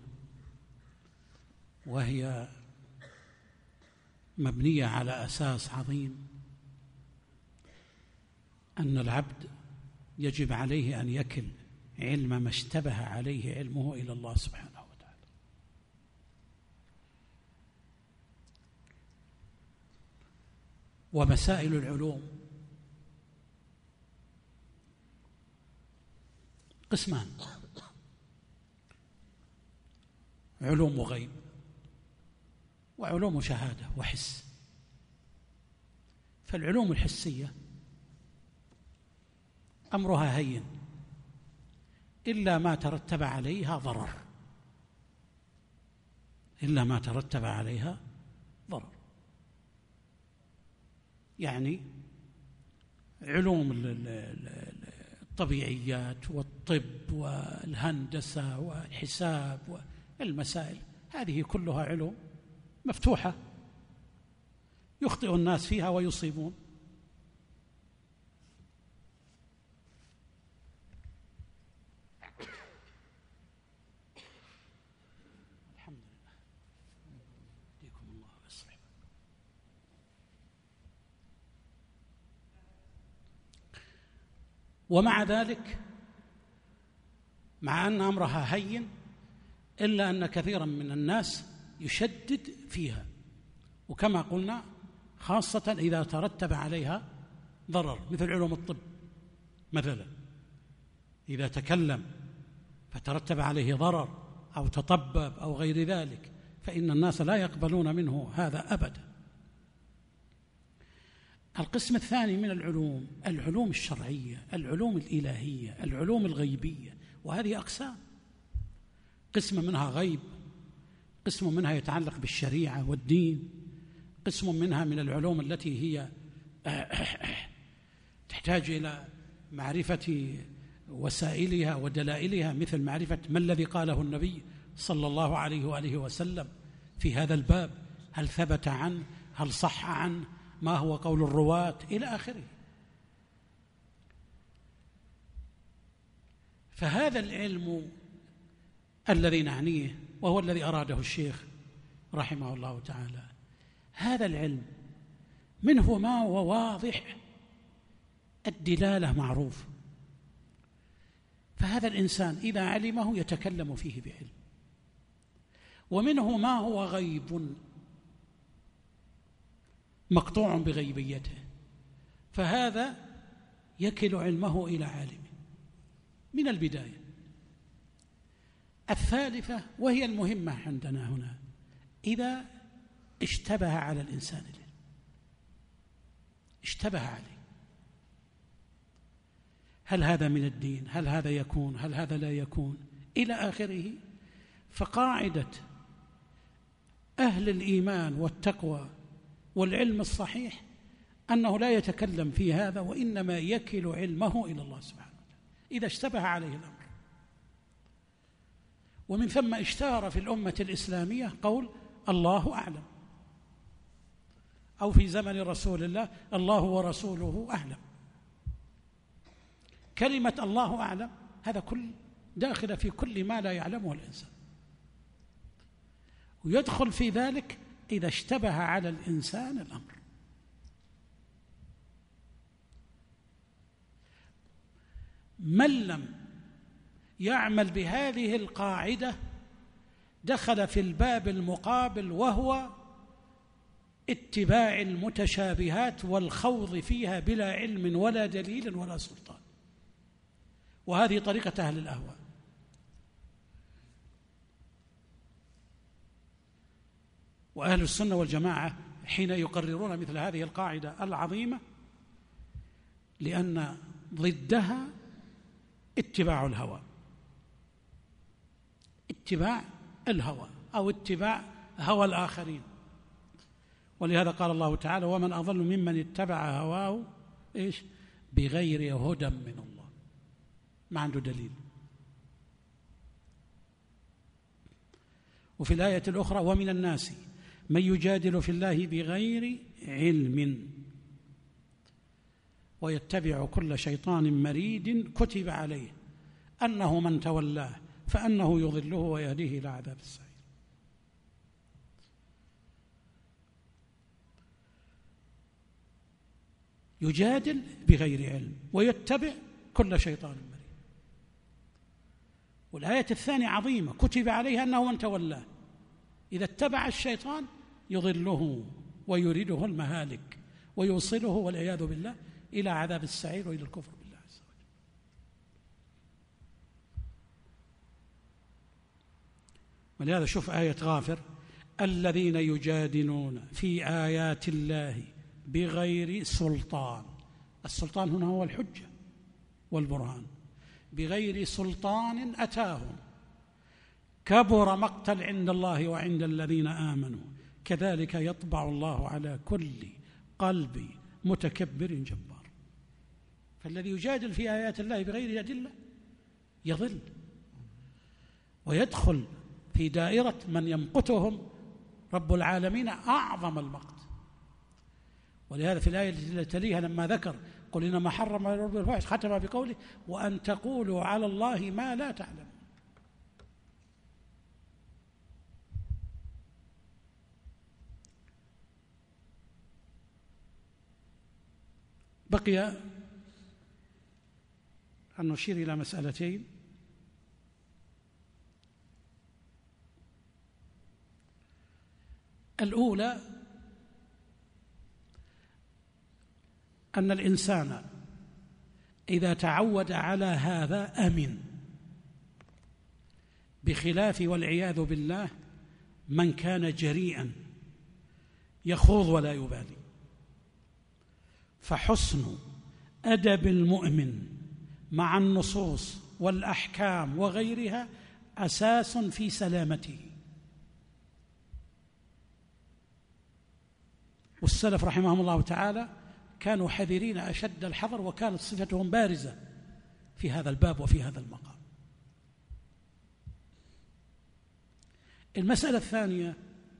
وهي مبنية على أساس عظيم، أن العبد يجب عليه أن يكل علم ما اشتبه عليه علمه إلى الله سبحانه وتعالى. ومسائل العلوم قسمان: علوم غيب، وعلوم شهادة وحس. فالعلوم الحسية أمرها هين إلا ما ترتب عليها ضرر، إلا ما ترتب عليها ضرر. يعني علوم الطبيعيات والطب والهندسة والحساب والمسائل، هذه كلها علوم مفتوحة يخطئ الناس فيها ويصيبون. الحمد لله، يهديكم الله ويصلح. ومع ذلك، مع أن أمرها هين، إلا أن كثيرا من الناس يشدد فيها، وكما قلنا خاصة إذا ترتب عليها ضرر، مثل علوم الطب مثلا، إذا تكلم فترتب عليه ضرر أو تطبب أو غير ذلك فإن الناس لا يقبلون منه هذا أبدا. القسم الثاني من العلوم: العلوم الشرعية، العلوم الإلهية، العلوم الغيبية، وهذه أقسام: قسم منها غيب، قسم منها يتعلق بالشريعة والدين، قسم منها من العلوم التي هي تحتاج إلى معرفة وسائلها ودلائلها، مثل معرفة ما الذي قاله النبي صلى الله عليه وآله وسلم في هذا الباب، هل ثبت عنه، هل صح عنه، ما هو قول الرواة، إلى آخره. فهذا العلم الذي نعنيه، وهو الذي أراده الشيخ رحمه الله تعالى، هذا العلم منه ما هو واضح الدلالة معروف، فهذا الإنسان إذا علمه يتكلم فيه بعلم. ومنه ما هو غيب مقطوع بغيبيته، فهذا يكل علمه إلى عالمه من البداية. الثالثة وهي المهمة عندنا هنا: إذا اشتبه على الإنسان العلم، اشتبه عليه، هل هذا من الدين، هل هذا يكون، هل هذا لا يكون، إلى آخره. فقاعدة أهل الإيمان والتقوى والعلم الصحيح أنه لا يتكلم في هذا، وإنما يكل علمه إلى الله سبحانه وتعالى إذا اشتبه عليه الأمر. ومن ثم اشتهر في الأمة الإسلامية قول الله أعلم. أو في زمن رسول الله الله ورسوله أعلم. كلمة الله أعلم هذا كل داخل في كل ما لا يعلمه الإنسان، ويدخل في ذلك إذا اشتبه على الإنسان الأمر. من لم يعمل بهذه القاعدة دخل في الباب المقابل، وهو اتباع المتشابهات والخوض فيها بلا علم ولا دليل ولا سلطان، وهذه طريقة أهل الأهواء. وأهل السنة والجماعة حين يقررون مثل هذه القاعدة العظيمة، لأن ضدها اتباع الهوى، اتباع الهوى أو اتباع هوى الآخرين. ولهذا قال الله تعالى: ومن أضل ممن اتبع هواه بغير هدى من الله، ما عنده دليل. وفي الآية الأخرى: ومن الناس من يجادل في الله بغير علم ويتبع كل شيطان مريد كتب عليه أنه من تولاه فأنه يضله ويهديه إلى عذاب السعير. يجادل بغير علم ويتبع كل شيطان مريد. والآية الثانية عظيمة: كتب عليه أنه من تولاه، إذا اتبع الشيطان يضله ويريده المهالك ويوصله والعياذ بالله إلى عذاب السعير وإلى الكفر بالله عز وجل. ولهذا شوف آية غافر: الذين يجادلون في آيات الله بغير سلطان. السلطان هنا هو الحجة والبرهان. بغير سلطان أتاهم كبر مقتا عند الله وعند الذين آمنوا كذلك يطبع الله على كل قلب متكبر جبار. فالذي يجادل في آيات الله بغير أدلة يضل ويدخل في دائرة من يمقتهم رب العالمين أعظم المقت. ولهذا في الآية التي تليها لما ذكر: قل إنما حرم رب الفواحش، ختم بقوله: وأن تقولوا على الله ما لا تعلمون. بقي أن نشير إلى مسألتين: الأولى أن الإنسان إذا تعود على هذا أمن، بخلاف والعياذ بالله من كان جريئا يخوض ولا يبالي. فحسن أدب المؤمن مع النصوص والأحكام وغيرها أساس في سلامته. والسلف رحمهم الله تعالى كانوا حذرين أشد الحذر، وكانت صفتهم بارزة في هذا الباب وفي هذا المقام. المسألة الثانية،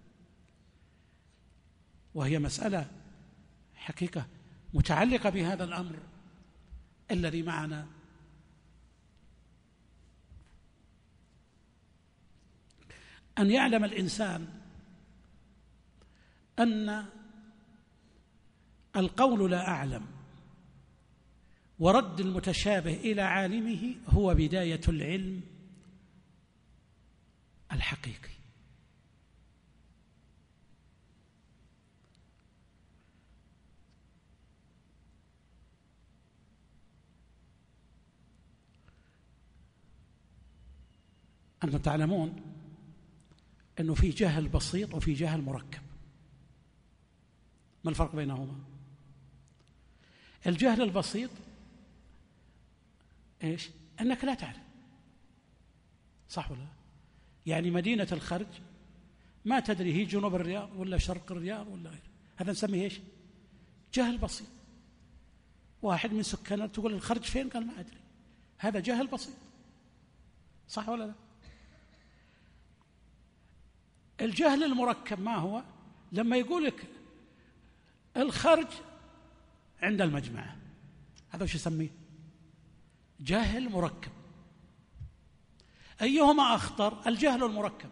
وهي مسألة حقيقة متعلقة بهذا الأمر الذي معنا، أن يعلم الإنسان أن القول لا أعلم ورد المتشابه إلى عالمه هو بداية العلم الحقيقي. أنتم تعلمون أنه في جهل بسيط وفي جهل مركب. ما الفرق بينهما؟ الجهل البسيط إيش؟ أنك لا تعرف، صح ولا لا؟ يعني مدينة الخرج ما تدري هي جنوب الرياض ولا شرق الرياض ولا غيره، هذا نسميه إيش؟ جهل بسيط. واحد من سكانها تقول الخرج فين؟ قال ما أدري، هذا جهل بسيط، صح ولا لا؟ الجهل المركب ما هو؟ لما يقول لك الخرج عند المجمع، هذا وش يسميه؟ جهل مركب. أيهما أخطر؟ الجهل المركب.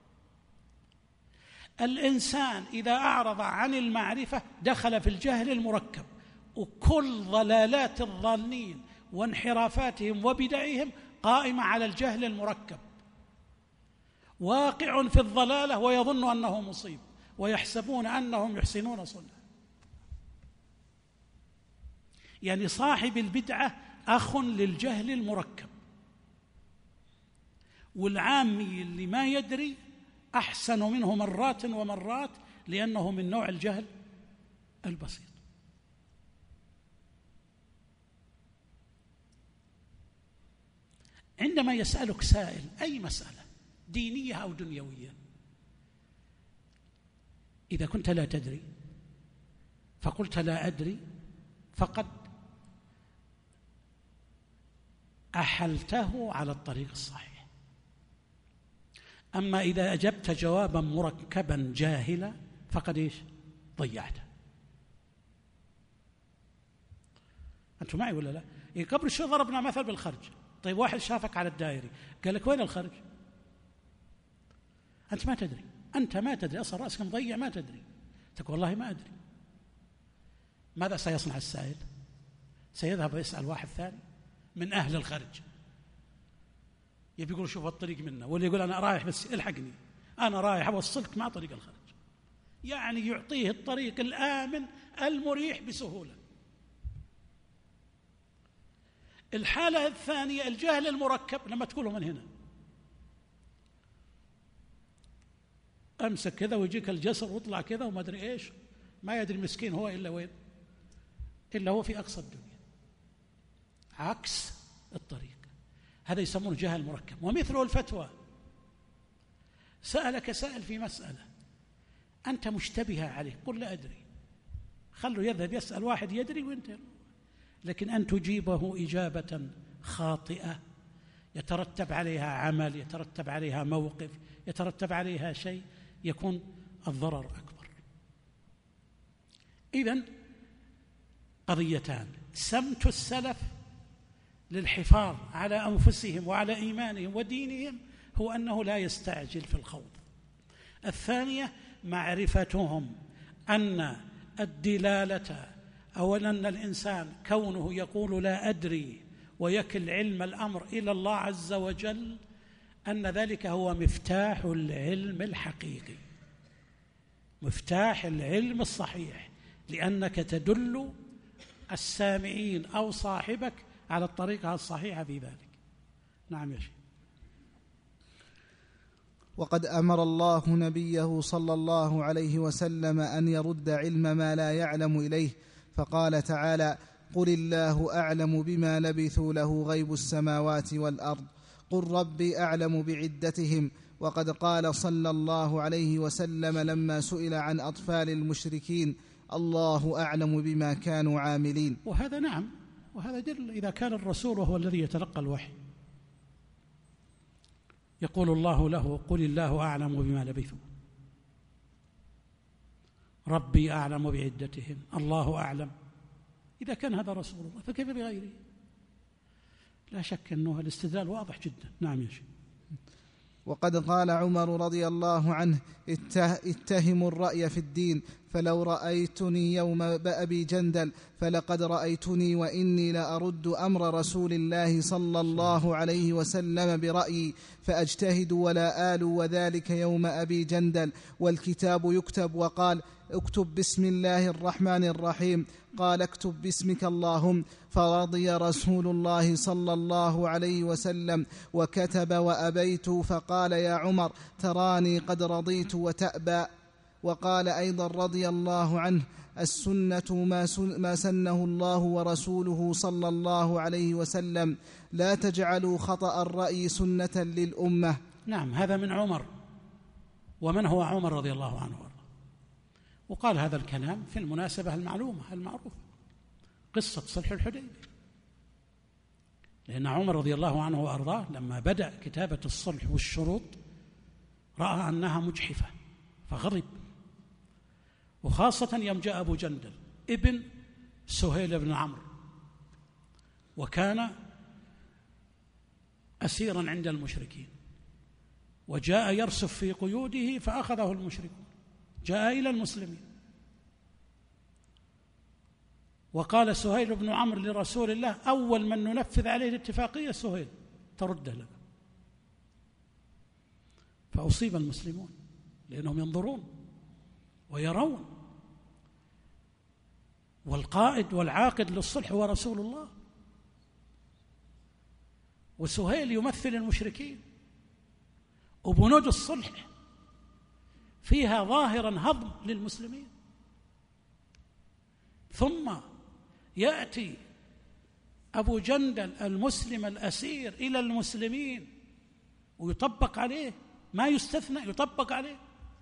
الإنسان إذا أعرض عن المعرفة دخل في الجهل المركب، وكل ضلالات الضالين وانحرافاتهم وبدعهم قائمة على الجهل المركب. واقع في الضلالة ويظن أنه مصيب، ويحسبون أنهم يحسنون صنعا. يعني صاحب البدعة أخ للجهل المركب، والعامي اللي ما يدري أحسن منه مرات ومرات، لأنه من نوع الجهل البسيط. عندما يسألك سائل أي مسألة دينية أو دنيوية، إذا كنت لا تدري فقلت لا أدري، فقد أحلته على الطريق الصحيح. أما إذا أجبت جوابا مركبا جاهلا فقد إيش؟ ضيعته. أنتم معي ولا لا؟ قبل شوي ضربنا مثل بالخرج. طيب واحد شافك على الدائري قال لك وين الخرج؟ أنت ما تدري أصلا، رأسك مضيع ما تدري. تقول والله ما أدري. ماذا سيصنع السائل؟ سيذهب ويسأل واحد ثاني من أهل الخرج، يبي يقول شوف الطريق منا، واللي يقول أنا رايح بس الحقني، أنا رايح أوصلك مع طريق الخرج. يعني يعطيه الطريق الآمن المريح بسهولة. الحالة الثانية الجهل المركب، لما تقوله من هنا أمسك كذا ويجيك الجسر واطلع كذا وما أدري إيش، ما يدري مسكين هو إلا وين، إلا هو في أقصى الدنيا عكس الطريق. هذا يسمونه جهل مركب. ومثله الفتوى. سألك سائل في مسألة أنت مشتبه عليه، قل لا أدري، خلوا يذهب يسأل واحد يدري وانت. لكن أن تجيبه إجابة خاطئة يترتب عليها عمل، يترتب عليها موقف، يترتب عليها شيء، يكون الضرر أكبر. إذن قضيتان: سمت السلف للحفاظ على أنفسهم وعلى إيمانهم ودينهم هو أنه لا يستعجل في الخوض. الثانية معرفتهم أن الدلالة، أو أن الإنسان كونه يقول لا أدري ويكل علم الأمر إلى الله عز وجل، أن ذلك هو مفتاح العلم الحقيقي، مفتاح العلم الصحيح، لأنك تدل السامعين أو صاحبك على الطريقة الصحيحة في ذلك. نعم يا شيخ. وقد أمر الله نبيه صلى الله عليه وسلم أن يرد علم ما لا يعلم إليه، فقال تعالى: قل الله أعلم بما لبثوا له غيب السماوات والأرض، قل ربي أعلم بعدتهم. وقد قال صلى الله عليه وسلم لما سئل عن أطفال المشركين: الله أعلم بما كانوا عاملين. وهذا نعم، وهذا دل إذا كان الرسول وهو الذي يتلقى الوحي يقول الله له: قل الله أعلم بما لبثوا، ربي أعلم بعدتهم، الله أعلم. إذا كان هذا رسول الله فكيف بغيره؟ لا شك أنه الاستدلال واضح جدا. نعم يا شيخ. وقد قال عمر رضي الله عنه: اتهموا الرأي في الدين، فلو رأيتني يوم بأبي جندل فلقد رأيتني وإني لأرد أمر رسول الله صلى الله عليه وسلم برأيي فأجتهد ولا آل، وذلك يوم أبي جندل والكتاب يكتب. وقال: اكتب بسم الله الرحمن الرحيم، قال: اكتب باسمك اللهم، فرضي رسول الله صلى الله عليه وسلم وكتب وأبيت، فقال: يا عمر تراني قد رضيت وتأبى. وقال أيضا رضي الله عنه: السنة ما سنه الله ورسوله صلى الله عليه وسلم، لا تجعلوا خطأ الرأي سنة للأمة. نعم، هذا من عمر. ومن هو عمر رضي الله عنه؟ وقال هذا الكلام في المناسبة المعلومة المعروفة، قصة صلح الحديبية. لأن عمر رضي الله عنه وأرضاه لما بدأ كتابة الصلح والشروط رأى أنها مجحفة فغضب، وخاصة يوم جاء أبو جندل ابن سهيل بن عمرو، وكان أسيرا عند المشركين، وجاء يرسف في قيوده فأخذه المشركون، جاء إلى المسلمين، وقال سهيل بن عمرو لرسول الله: أول من ننفذ عليه الاتفاقية سهيل، ترده لنا. فأصيب المسلمون لأنهم ينظرون ويرون، والقائد والعاقد للصلح هو رسول الله، وسهيل يمثل المشركين، وبنود الصلح فيها ظاهرا هضم للمسلمين. ثم يأتي أبو جندل المسلم الأسير إلى المسلمين ويطبق عليه ما يستثنى، يطبق عليه،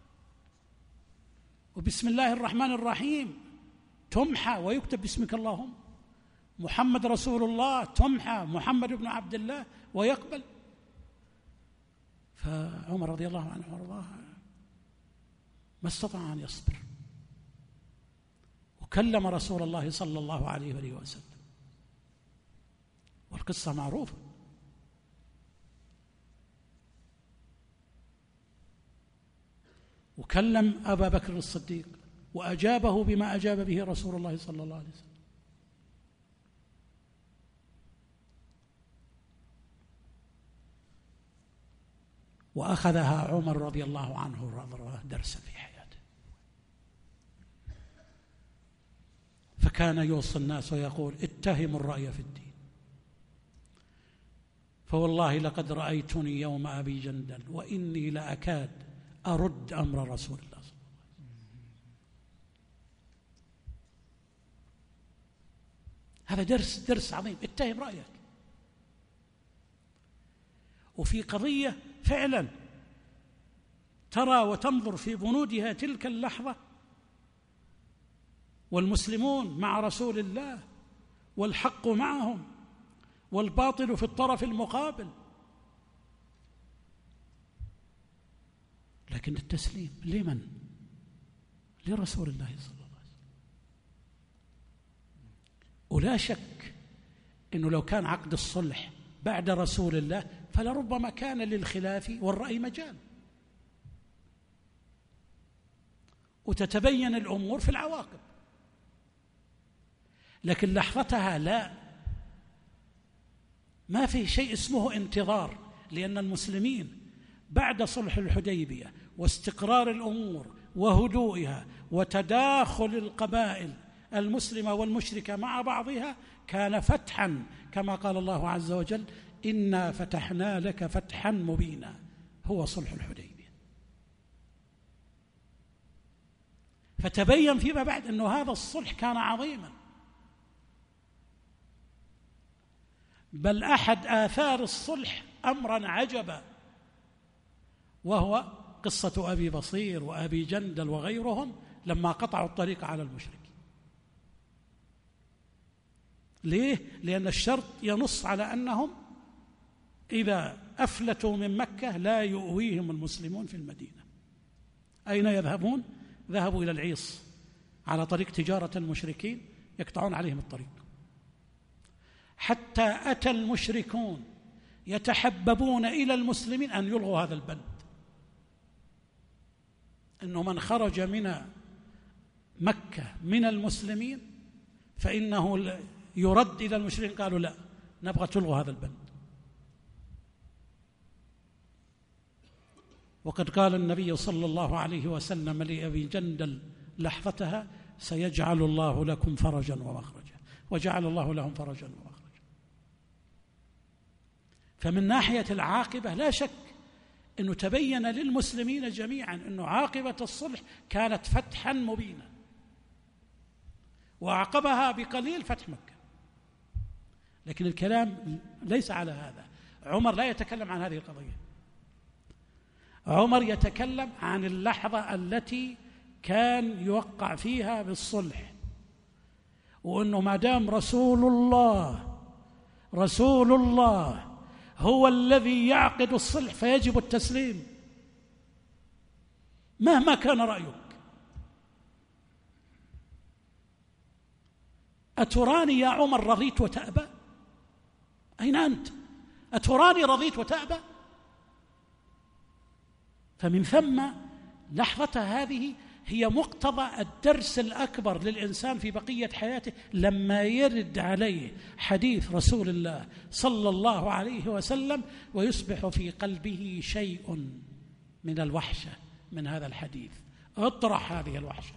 وبسم الله الرحمن الرحيم تمحى ويكتب باسمك اللهم، محمد رسول الله تمحى محمد بن عبد الله ويقبل. فعمر رضي الله عنه وارضاه ما استطاع أن يصبر، وكلم رسول الله صلى الله عليه وآله وسلم، والقصة معروفة. وكلم أبا بكر الصديق وأجابه بما أجاب به رسول الله صلى الله عليه وسلم. وأخذها عمر رضي الله عنه درسا في حياته، فكان يوصي الناس ويقول: اتهموا الرأي في الدين، فوالله لقد رأيتني يوم أبي جندل وإني لأكاد أرد أمر رسول الله صلى الله عليه وسلم. هذا درس عظيم، اتهم رأيك. وفي قضية فعلا ترى وتنظر في بنودها تلك اللحظة، والمسلمون مع رسول الله والحق معهم والباطل في الطرف المقابل، لكن التسليم لمن؟ لرسول الله صلى الله عليه وسلم. ولا شك أنه لو كان عقد الصلح بعد رسول الله فلربما كان للخلاف والرأي مجال، وتتبين الأمور في العواقب، لكن لحظتها لا، ما في شيء اسمه انتظار، لأن المسلمين بعد صلح الحديبية واستقرار الأمور وهدوئها وتداخل القبائل المسلمة والمشركة مع بعضها كان فتحا، كما قال الله عز وجل: إنا فتحنا لك فتحا مبينا، هو صلح الحديبية. فتبين فيما بعد أنه هذا الصلح كان عظيما، بل أحد آثار الصلح أمرا عجبا، وهو قصة أبي بصير وأبي جندل وغيرهم لما قطعوا الطريق على المشركين. ليه؟ لأن الشرط ينص على أنهم إذا أفلتوا من مكة لا يؤويهم المسلمون في المدينة. أين يذهبون؟ ذهبوا إلى العيص على طريق تجارة المشركين، يقطعون عليهم الطريق، حتى أتى المشركون يتحببون إلى المسلمين أن يلغوا هذا البند، أنه من خرج من مكة من المسلمين فإنه يرد إلى المشركين. قالوا لا، نبغى تلغوا هذا البند. وقد قال النبي صلى الله عليه وسلم لأبي جندل لحظتها: سيجعل الله لكم فرجا ومخرجا، وجعل الله لهم فرجا ومخرجا. فمن ناحية العاقبة لا شك أنه تبين للمسلمين جميعا أنه عاقبة الصلح كانت فتحا مبينا، وعقبها بقليل فتح مكة. لكن الكلام ليس على هذا. عمر لا يتكلم عن هذه القضية، عمر يتكلم عن اللحظة التي كان يوقع فيها بالصلح، وأنه ما دام رسول الله هو الذي يعقد الصلح فيجب التسليم مهما كان رأيك. أتراني يا عمر رضيت وتأبى؟ أين أنت؟ أتراني رضيت وتأبى؟ فمن ثم لحظة هذه هي مقتضى الدرس الأكبر للإنسان في بقية حياته، لما يرد عليه حديث رسول الله صلى الله عليه وسلم ويصبح في قلبه شيء من الوحشة من هذا الحديث. اطرح هذه الوحشة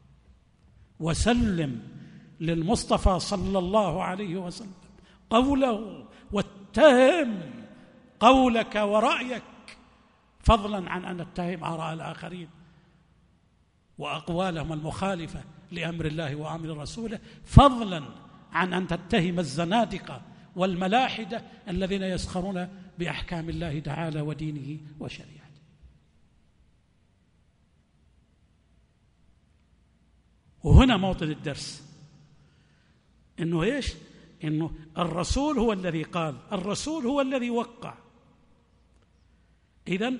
وسلم للمصطفى صلى الله عليه وسلم قوله، واتهم قولك ورأيك، فضلا عن أن نتهم آراء الآخرين وأقوالهم المخالفة لأمر الله وأمر رسوله، فضلا عن أن تتهم الزنادقة والملاحدة الذين يسخرون بأحكام الله تعالى ودينه وشريعته. وهنا موطن الدرس، إنه إيش؟ إنه الرسول هو الذي قال، الرسول هو الذي وقع. إذن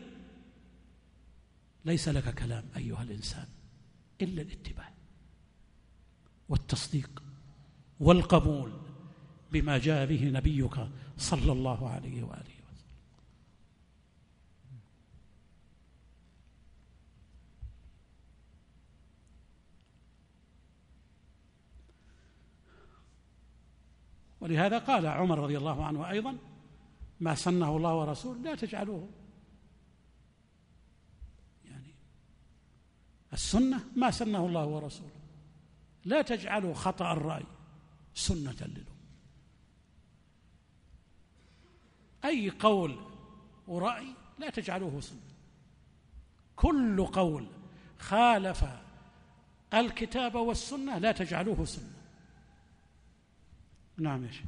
ليس لك كلام أيها الإنسان إلا الاتباع والتصديق والقبول بما جاء به نبيك صلى الله عليه وآله وسلم. ولهذا قال عمر رضي الله عنه أيضا: ما سنه الله ورسوله لا تجعلوه، يعني السنة ما سنه الله ورسوله، لا تجعلوا خطأ الرأي سنة للأمة. أي قول ورأي لا تجعلوه سنة، كل قول خالف الكتاب والسنة لا تجعلوه سنة. نعم يا شيخ.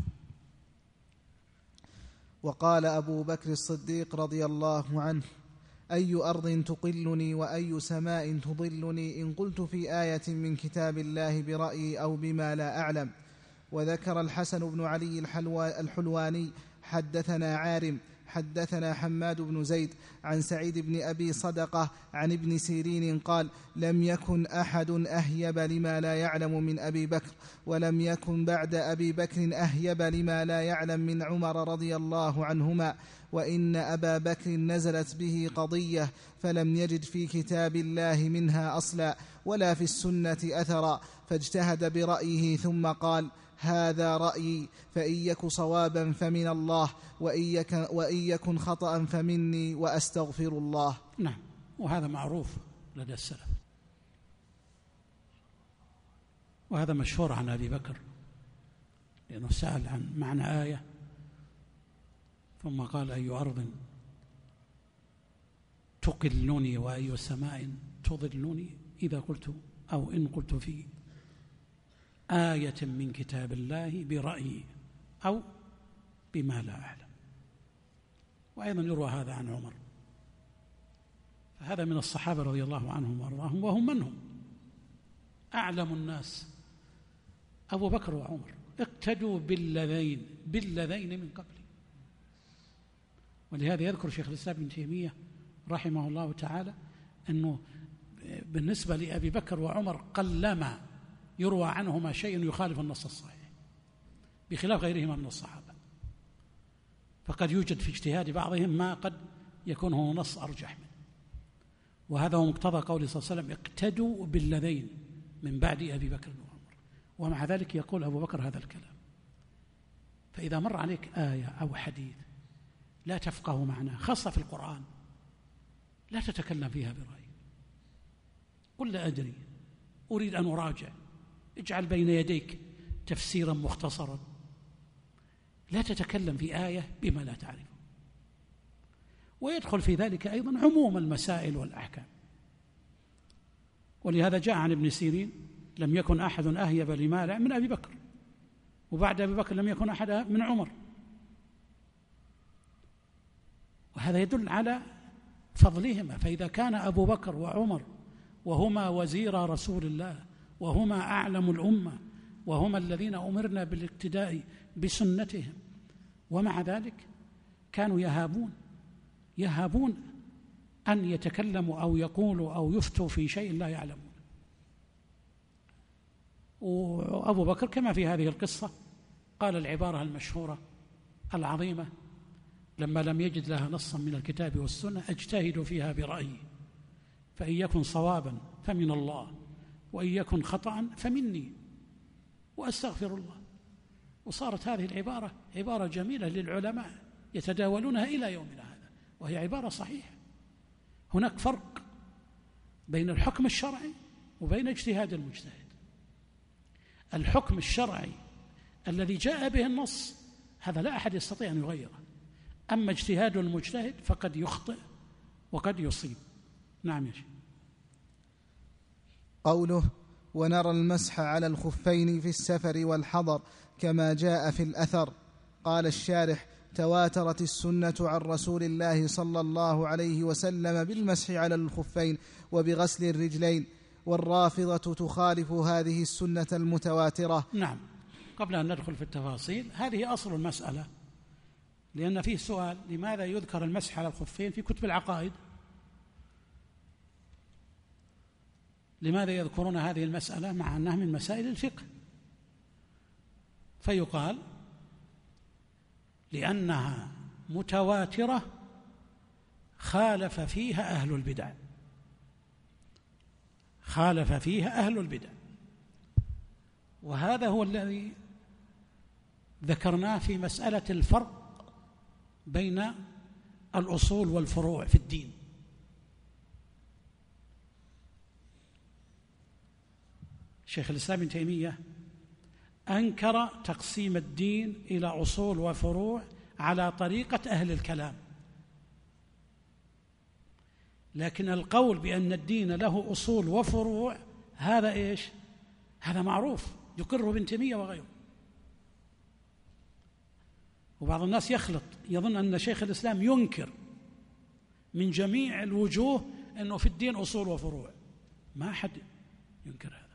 وقال أبو بكر الصديق رضي الله عنه: أي أرض تقلني وأي سماء تضلني إن قلت في آية من كتاب الله برأيي أو بما لا أعلم. وذكر الحسن بن علي الحلواني: حدثنا عارم حدثنا حماد بن زيد عن سعيد بن أبي صدقة عن ابن سيرين قال: لم يكن أحد أهيب لما لا يعلم من أبي بكر، ولم يكن بعد أبي بكر أهيب لما لا يعلم من عمر رضي الله عنهما. وإن أبا بكر نزلت به قضية فلم يجد في كتاب الله منها أصلا ولا في السنة أثرا، فاجتهد برأيه ثم قال: هذا رأيي، فإن يك صوابا فمن الله، وإن يكن خطأ فمني، وأستغفر الله. نعم، وهذا معروف لدى السلف، وهذا مشهور عن أبي بكر، لأنه سأل عن معنى آية ثم قال: أي أرض تقلني وأي سماء تضلني إذا قلت أو إن قلت في آية من كتاب الله برأيي أو بما لا أعلم. وأيضا يروى هذا عن عمر. فهذا من الصحابة رضي الله عنهم وأرضاهم، وهم من هم؟ أعلم الناس أبو بكر وعمر، اقتدوا باللذين من قبل. ولهذا يذكر شيخ الإسلام ابن تيمية رحمه الله تعالى أنه بالنسبة لأبي بكر وعمر قلما يروى عنهما شيء يخالف النص الصحيح بخلاف غيرهما من الصحابة، فقد يوجد في اجتهاد بعضهم ما قد يكون هو نص أرجح منه. وهذا هو مقتضى قوله صلى الله عليه وسلم: اقتدوا باللذين من بعد أبي بكر وعمر. ومع ذلك يقول أبو بكر هذا الكلام. فإذا مر عليك آية أو حديث لا تفقه معناه، خاصة في القرآن، لا تتكلم فيها برأي، قل لا أدري، أريد أن أراجع، اجعل بين يديك تفسيرا مختصرا. لا تتكلم في آية بما لا تعرف. ويدخل في ذلك أيضا عموم المسائل والأحكام. ولهذا جاء عن ابن سيرين: لم يكن أحد أهيب لما لا من أبي بكر، وبعد أبي بكر لم يكن أحد من عمر. وهذا يدل على فضلهما. فإذا كان أبو بكر وعمر وهما وزيرا رسول الله وهما أعلم الأمة وهما الذين أمرنا بالاقتداء بسنتهم، ومع ذلك كانوا يهابون أن يتكلموا أو يقولوا أو يفتوا في شيء لا يعلمون. وأبو بكر كما في هذه القصة قال العبارة المشهورة العظيمة لما لم يجد لها نصا من الكتاب والسنة: أجتهد فيها برأيي، فإن يكن صوابا فمن الله، وإن يكن خطأ فمني، وأستغفر الله. وصارت هذه العبارة عبارة جميلة للعلماء يتداولونها إلى يومنا هذا، وهي عبارة صحيحة. هناك فرق بين الحكم الشرعي وبين اجتهاد المجتهد. الحكم الشرعي الذي جاء به النص هذا لا أحد يستطيع أن يغيره، أما اجتهاد المجتهد فقد يخطئ وقد يصيب. نعم يا شيخ. قوله: ونرى المسح على الخفين في السفر والحضر كما جاء في الأثر. قال الشارح: تواترت السنة عن رسول الله صلى الله عليه وسلم بالمسح على الخفين وبغسل الرجلين، والرافضة تخالف هذه السنة المتواترة. نعم. قبل أن ندخل في التفاصيل، هذه أصل المسألة، لأن فيه سؤال: لماذا يذكر المسح على الخفين في كتب العقائد؟ لماذا يذكرون هذه المسألة مع أنها من مسائل الفقه؟ فيقال: لأنها متواترة خالف فيها أهل البدع، خالف فيها أهل البدع. وهذا هو الذي ذكرناه في مسألة الفرق بين الأصول والفروع في الدين. شيخ الإسلام ابن تيمية أنكر تقسيم الدين إلى أصول وفروع على طريقة أهل الكلام، لكن القول بأن الدين له أصول وفروع هذا إيش؟ هذا معروف يقره ابن تيمية وغيره. وبعض الناس يخلط، يظن أن شيخ الإسلام ينكر من جميع الوجوه أنه في الدين أصول وفروع. ما أحد ينكر هذا،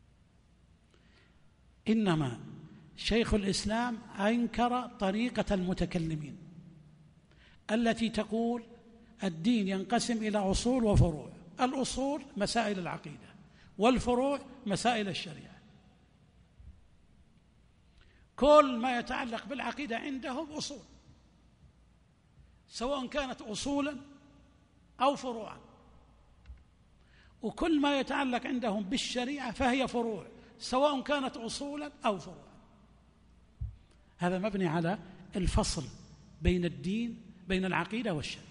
إنما شيخ الإسلام أنكر طريقة المتكلمين التي تقول الدين ينقسم إلى أصول وفروع. الأصول مسائل العقيدة، والفروع مسائل الشريعة. كل ما يتعلق بالعقيدة عندهم أصول، سواء كانت أصولا أو فروعا، وكل ما يتعلق عندهم بالشريعة فهي فروع، سواء كانت أصولا أو فروعا. هذا مبني على الفصل بين الدين، بين العقيدة والشريعة.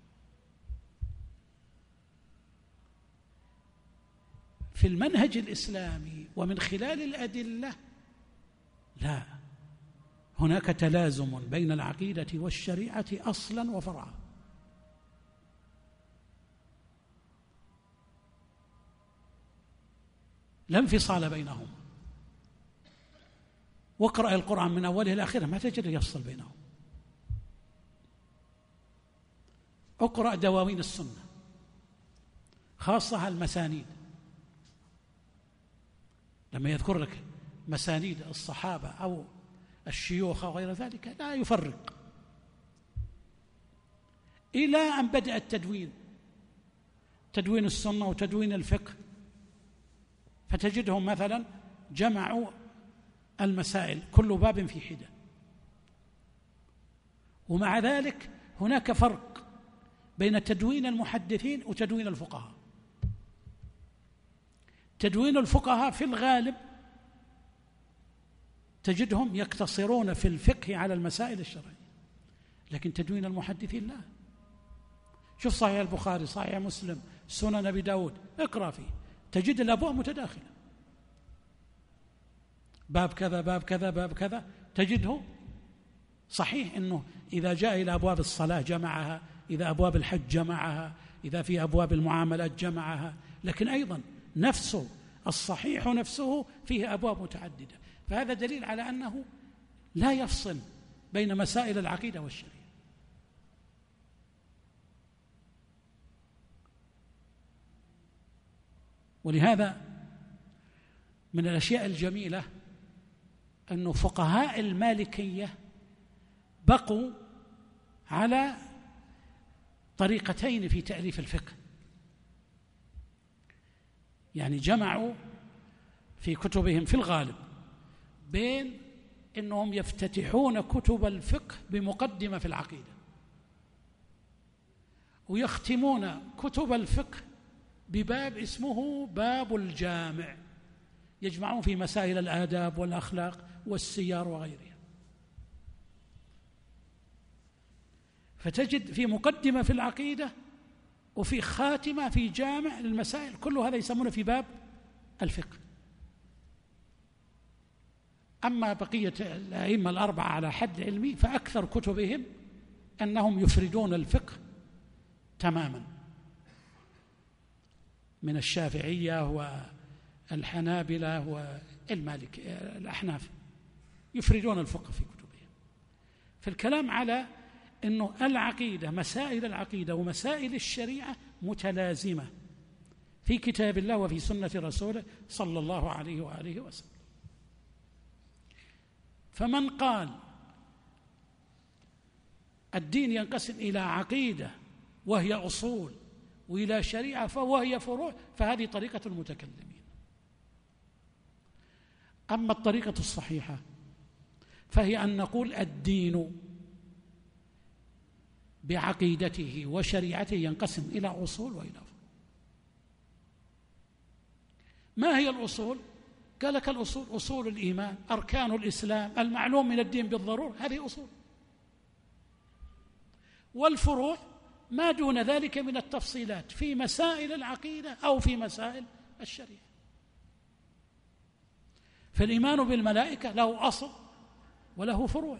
في المنهج الإسلامي ومن خلال الأدلة لا، هناك تلازم بين العقيدة والشريعة أصلا وفرعا. لا انفصال بينهم. واقرأ القرآن من أوله إلى آخره ما تجد يفصل بينهم. اقرأ دواوين السنة خاصة المسانيد، لما يذكر لك مسانيد الصحابة أو الشيوخ أو غير ذلك لا يفرق، إلى أن بدأ التدوين، تدوين السنة وتدوين الفقه، فتجدهم مثلا جمعوا المسائل كل باب في حدة. ومع ذلك هناك فرق بين تدوين المحدثين وتدوين الفقهاء. تدوين الفقهاء في الغالب تجدهم يقتصرون في الفقه على المسائل الشرعية، لكن تدوين المحدثين لا. شوف صحيح البخاري، صحيح مسلم، سنن أبي داود، اقرأ فيه تجد الأبواب متداخلة، باب كذا باب كذا باب كذا، تجده صحيح أنه إذا جاء إلى أبواب الصلاة جمعها، إذا أبواب الحج جمعها، إذا في أبواب المعاملات جمعها، لكن أيضا نفسه الصحيح نفسه فيه أبواب متعددة. فهذا دليل على أنه لا يفصل بين مسائل العقيدة والشريعة. ولهذا من الأشياء الجميلة أن فقهاء المالكية بقوا على طريقتين في تأليف الفقه، يعني جمعوا في كتبهم في الغالب بين أنهم يفتتحون كتب الفقه بمقدمة في العقيدة، ويختمون كتب الفقه بباب اسمه باب الجامع، يجمعون في مسائل الآداب والأخلاق والسير وغيرها. فتجد في مقدمة في العقيدة وفي خاتمة في جامع للمسائل، كل هذا يسمونه في باب الفقه. أما بقية الأئمة الأربعة على حد علمي فأكثر كتبهم أنهم يفردون الفقه تماما، من الشافعية والحنابلة والمالك الأحناف يفردون الفقه في كتبهم. في الكلام على أنه العقيدة، مسائل العقيدة ومسائل الشريعة متلازمة في كتاب الله وفي سنة رسوله صلى الله عليه وآله وسلم. فمن قال الدين ينقسم إلى عقيدة وهي أصول وإلى شريعة وهي فروع، فهذه طريقة المتكلمين. أما الطريقة الصحيحة فهي أن نقول الدين بعقيدته وشريعته ينقسم إلى أصول وإلى فروع. ما هي الأصول؟ قال لك الأصول أصول الإيمان، أركان الإسلام، المعلوم من الدين بالضرورة، هذه أصول. والفروع ما دون ذلك من التفصيلات في مسائل العقيدة أو في مسائل الشريعة. فالإيمان بالملائكة له أصل وله فروع،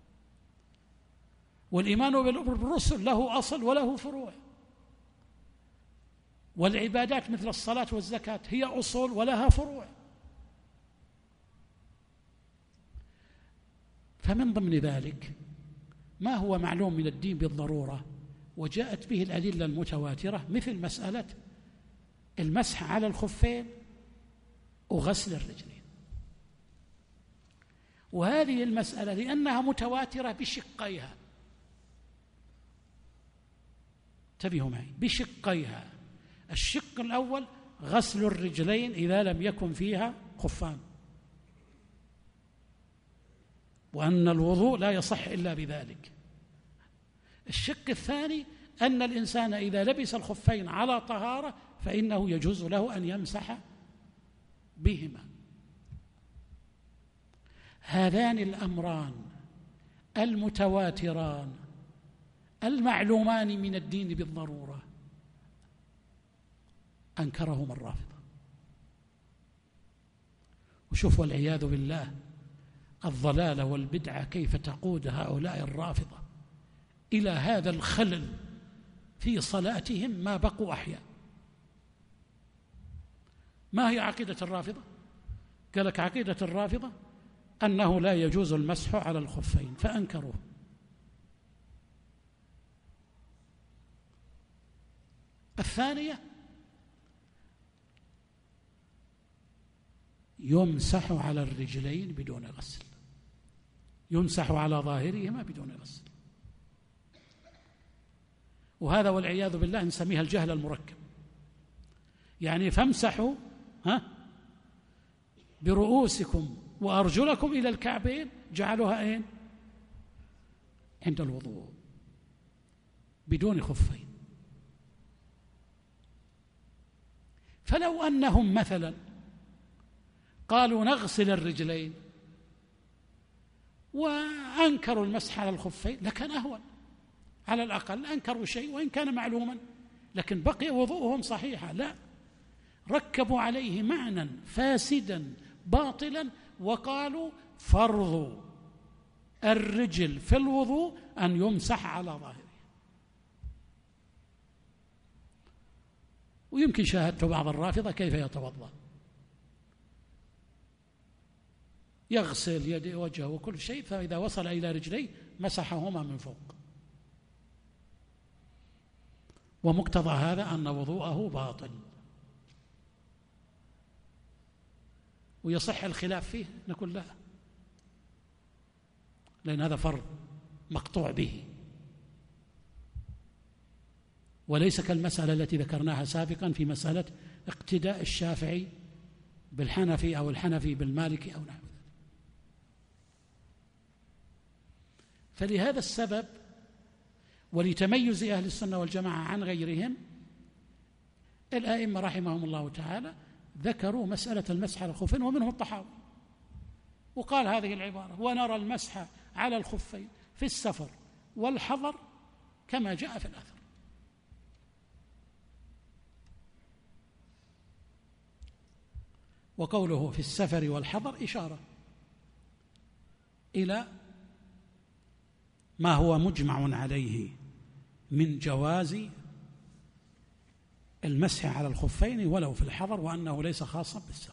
والإيمان بالرسل له أصل وله فروع، والعبادات مثل الصلاة والزكاة هي أصول ولها فروع. فمن ضمن ذلك ما هو معلوم من الدين بالضرورة وجاءت به الأدلة المتواترة، مثل مسألة المسح على الخفين وغسل الرجلين. وهذه المسألة لأنها متواترة بشقيها، انتبهوا معي، بشقيها. الشق الأول غسل الرجلين إذا لم يكن فيها خفان، وأن الوضوء لا يصح إلا بذلك. الشق الثاني أن الإنسان إذا لبس الخفين على طهارة فإنه يجوز له أن يمسح بهما. هذان الأمران المتواتران المعلومان من الدين بالضرورة أنكرهما الرافضة. وشوفوا والعياذ بالله الضلال والبدعة كيف تقود هؤلاء الرافضة إلى هذا الخلل في صلاتهم ما بقوا أحياء. ما هي عقيدة الرافضة؟ قال لك عقيدة الرافضة أنه لا يجوز المسح على الخفين، فأنكروه. الثانية يمسح على الرجلين بدون غسل، يمسح على ظاهرهما بدون غسل. وهذا والعياذ بالله نسميها الجهل المركب. يعني فامسحوا برؤوسكم وأرجلكم إلى الكعبين، جعلوها أين؟ عند الوضوء بدون خفين. فلو أنهم مثلا قالوا نغسل الرجلين وأنكروا المسح على الخفين لكان أهون، على الأقل أنكروا شيء وإن كان معلوما، لكن بقي وضوءهم صحيحا. لا، ركبوا عليه معنى فاسدا باطلا وقالوا فرض الرجل في الوضوء أن يمسح على ظاهره. ويمكن شاهدت بعض الرافضة كيف يتوضأ، يغسل يده وجهه وكل شيء، فإذا وصل إلى رجليه مسحهما من فوق. ومقتضى هذا أن وضوءه باطل. ويصح الخلاف فيه؟ نقول لا، لأن هذا فرض مقطوع به، وليس كالمسألة التي ذكرناها سابقا في مسألة اقتداء الشافعي بالحنفي أو الحنفي بالمالكي أو نحو ذلك. فلهذا السبب ولتميز أهل السنة والجماعة عن غيرهم الأئمة رحمهم الله تعالى ذكروا مسألة المسح على الخفين، ومنهم الطحاوي، وقال هذه العبارة: ونرى المسح على الخفين في السفر والحضر كما جاء في الأثر. وقوله في السفر والحضر إشارة إلى ما هو مجمع عليه من جواز المسح على الخفين ولو في الحضر، وأنه ليس خاصا بالسفر.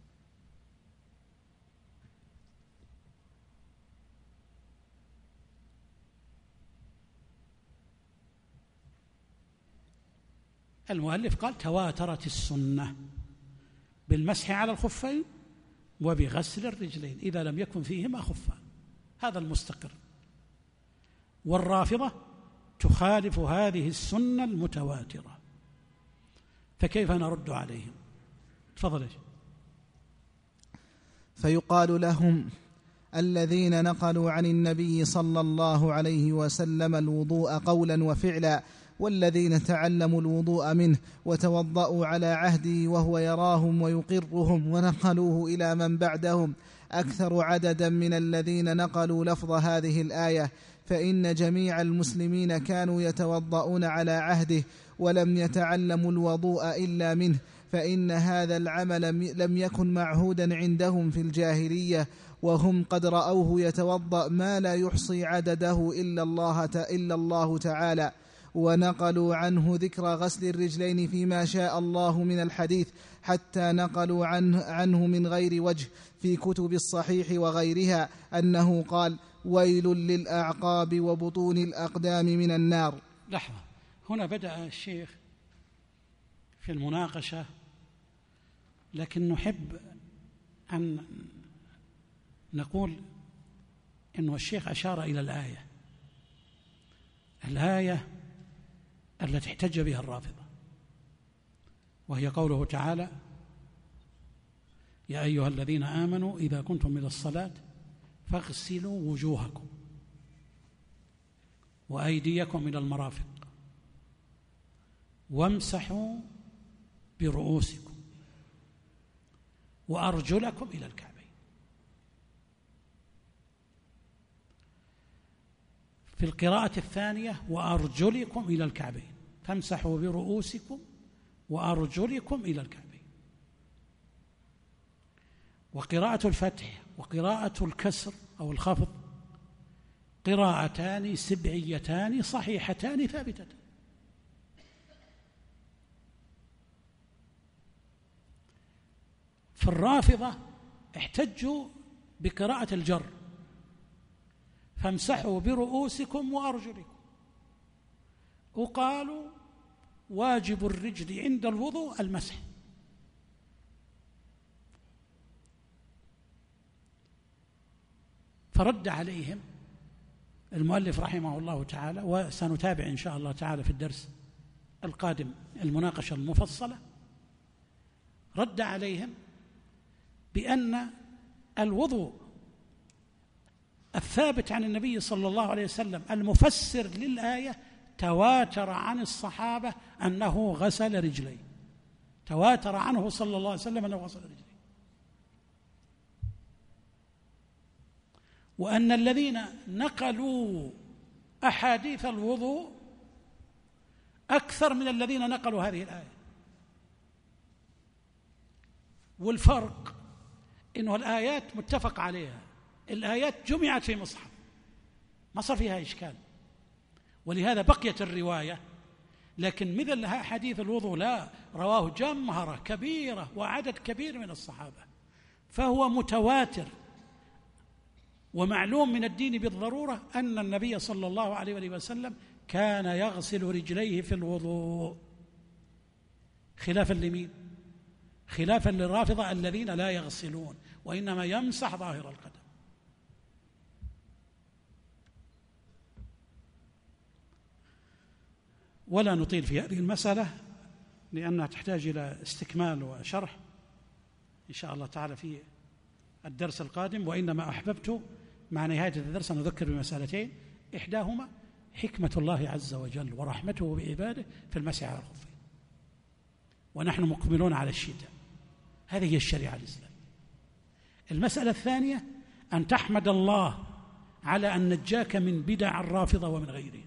المؤلف قال: تواترت السنة بالمسح على الخفين وبغسل الرجلين إذا لم يكن فيهما خفان، هذا المستقر. والرافضة تخالف هذه السنة المتواترة، فكيف نرد عليهم؟ تفضل. فيقال لهم: الذين نقلوا عن النبي صلى الله عليه وسلم الوضوء قولا وفعلا، والذين تعلموا الوضوء منه وتوضأوا على عهده وهو يراهم ويقرهم ونقلوه إلى من بعدهم أكثر عددا من الذين نقلوا لفظ هذه الآية، فإن جميع المسلمين كانوا يتوضؤون على عهده ولم يتعلموا الوضوء إلا منه، فإن هذا العمل لم يكن معهودا عندهم في الجاهلية، وهم قد رأوه يتوضأ ما لا يحصي عدده إلا الله تعالى. ونقلوا عنه ذكر غسل الرجلين فيما شاء الله من الحديث، حتى نقلوا عنه من غير وجه في كتب الصحيح وغيرها أنه قال: ويل للأعقاب وبطون الأقدام من النار. لحظة، هنا بدأ الشيخ في المناقشة، لكن نحب أن نقول إنه الشيخ أشار إلى الآية التي احتج بها الرافضة، وهي قوله تعالى: يا أيها الذين آمنوا إذا كنتم إلى الصلاة فاغسلوا وجوهكم وأيديكم إلى المرافق وامسحوا برؤوسكم وأرجلكم إلى الكعبين. في القراءة الثانية: وأرجلكم إلى الكعبين، فامسحوا برؤوسكم وأرجلكم إلى الكعبين. وقراءة الفتح وقراءة الكسر أو الخفض قراءتان سبعيتان صحيحتان ثابتتان. في الرافضة احتجوا بقراءة الجر: فامسحوا برؤوسكم وأرجلكم، وقالوا واجب الرجل عند الوضوء المسح. فرد عليهم المؤلف رحمه الله تعالى، وسنتابع إن شاء الله تعالى في الدرس القادم المناقشة المفصلة. رد عليهم بأن الوضوء الثابت عن النبي صلى الله عليه وسلم المفسر للآية تواتر عن الصحابة أنه غسل رجليه، تواتر عنه صلى الله عليه وسلم أنه غسل رجليه، وأن الذين نقلوا أحاديث الوضوء أكثر من الذين نقلوا هذه الآية. والفرق إنه الآيات متفق عليها، الآيات جمعت في مصحف، ما صار فيها إشكال، ولهذا بقيت الرواية. لكن مثل حديث الوضوء لا، رواه جمهرة كبيرة وعدد كبير من الصحابة، فهو متواتر ومعلوم من الدين بالضرورة أن النبي صلى الله عليه وسلم كان يغسل رجليه في الوضوء، خلافا لمين؟ خلافا للرافضة الذين لا يغسلون وإنما يمسح ظاهر القدم. ولا نطيل في هذه المسألة لأنها تحتاج إلى استكمال وشرح، إن شاء الله تعالى في الدرس القادم. وإنما أحببت مع نهاية الدرس أن أذكر بمسألتين، إحداهما حكمة الله عز وجل ورحمته بعباده في المسح على الخفين، ونحن مقبلون على الشتاء، هذه هي الشريعة الإسلامية. المسألة الثانية أن تحمد الله على أن نجاك من بدع الرافضة ومن غيرهم.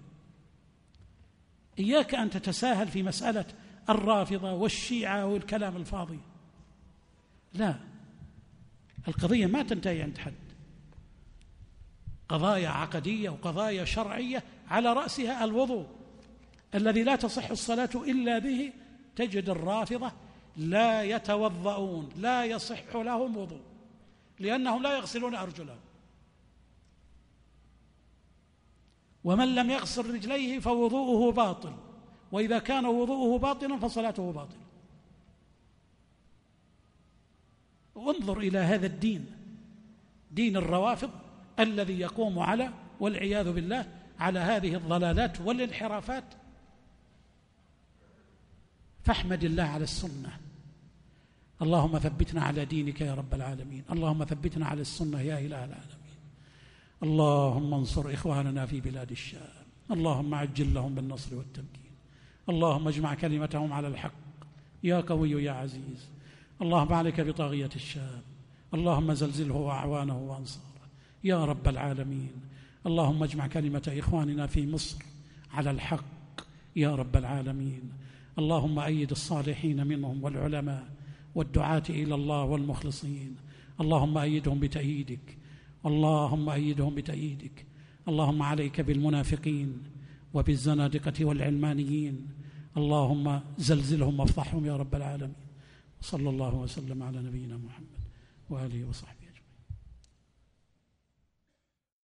إياك أن تتساهل في مسألة الرافضة والشيعة والكلام الفاضي، لا، القضية ما تنتهي عند حد، قضايا عقدية وقضايا شرعية، على رأسها الوضوء الذي لا تصح الصلاة إلا به. تجد الرافضة لا يتوضؤون، لا يصح لهم وضوء، لأنهم لا يغسلون أرجلهم، ومن لم يغسل رجليه فوضوءه باطل، وإذا كان وضوءه باطلا فصلاته باطلة. وانظر إلى هذا الدين، دين الروافض الذي يقوم على، والعياذ بالله، على هذه الضلالات والانحرافات. فاحمد الله على السنة. اللهم ثبتنا على دينك يا رب العالمين، اللهم ثبتنا على السنة يا إله العالمين. اللهم انصر إخواننا في بلاد الشام، اللهم عجل لهم بالنصر والتمكين، اللهم اجمع كلمتهم على الحق يا قوي يا عزيز. اللهم عليك بطاغية الشام، اللهم زلزله وأعوانه وأنصاره يا رب العالمين. اللهم اجمع كلمة إخواننا في مصر على الحق يا رب العالمين. اللهم أيد الصالحين منهم والعلماء والدعاة إلى الله والمخلصين، اللهم أيدهم بتأييدك، اللهم أيدهم بتأييدك. اللهم عليك بالمنافقين وبالزنادقة والعلمانيين، اللهم زلزلهم وافضحهم يا رب العالمين. صلى الله وسلم على نبينا محمد وآله وصحبه.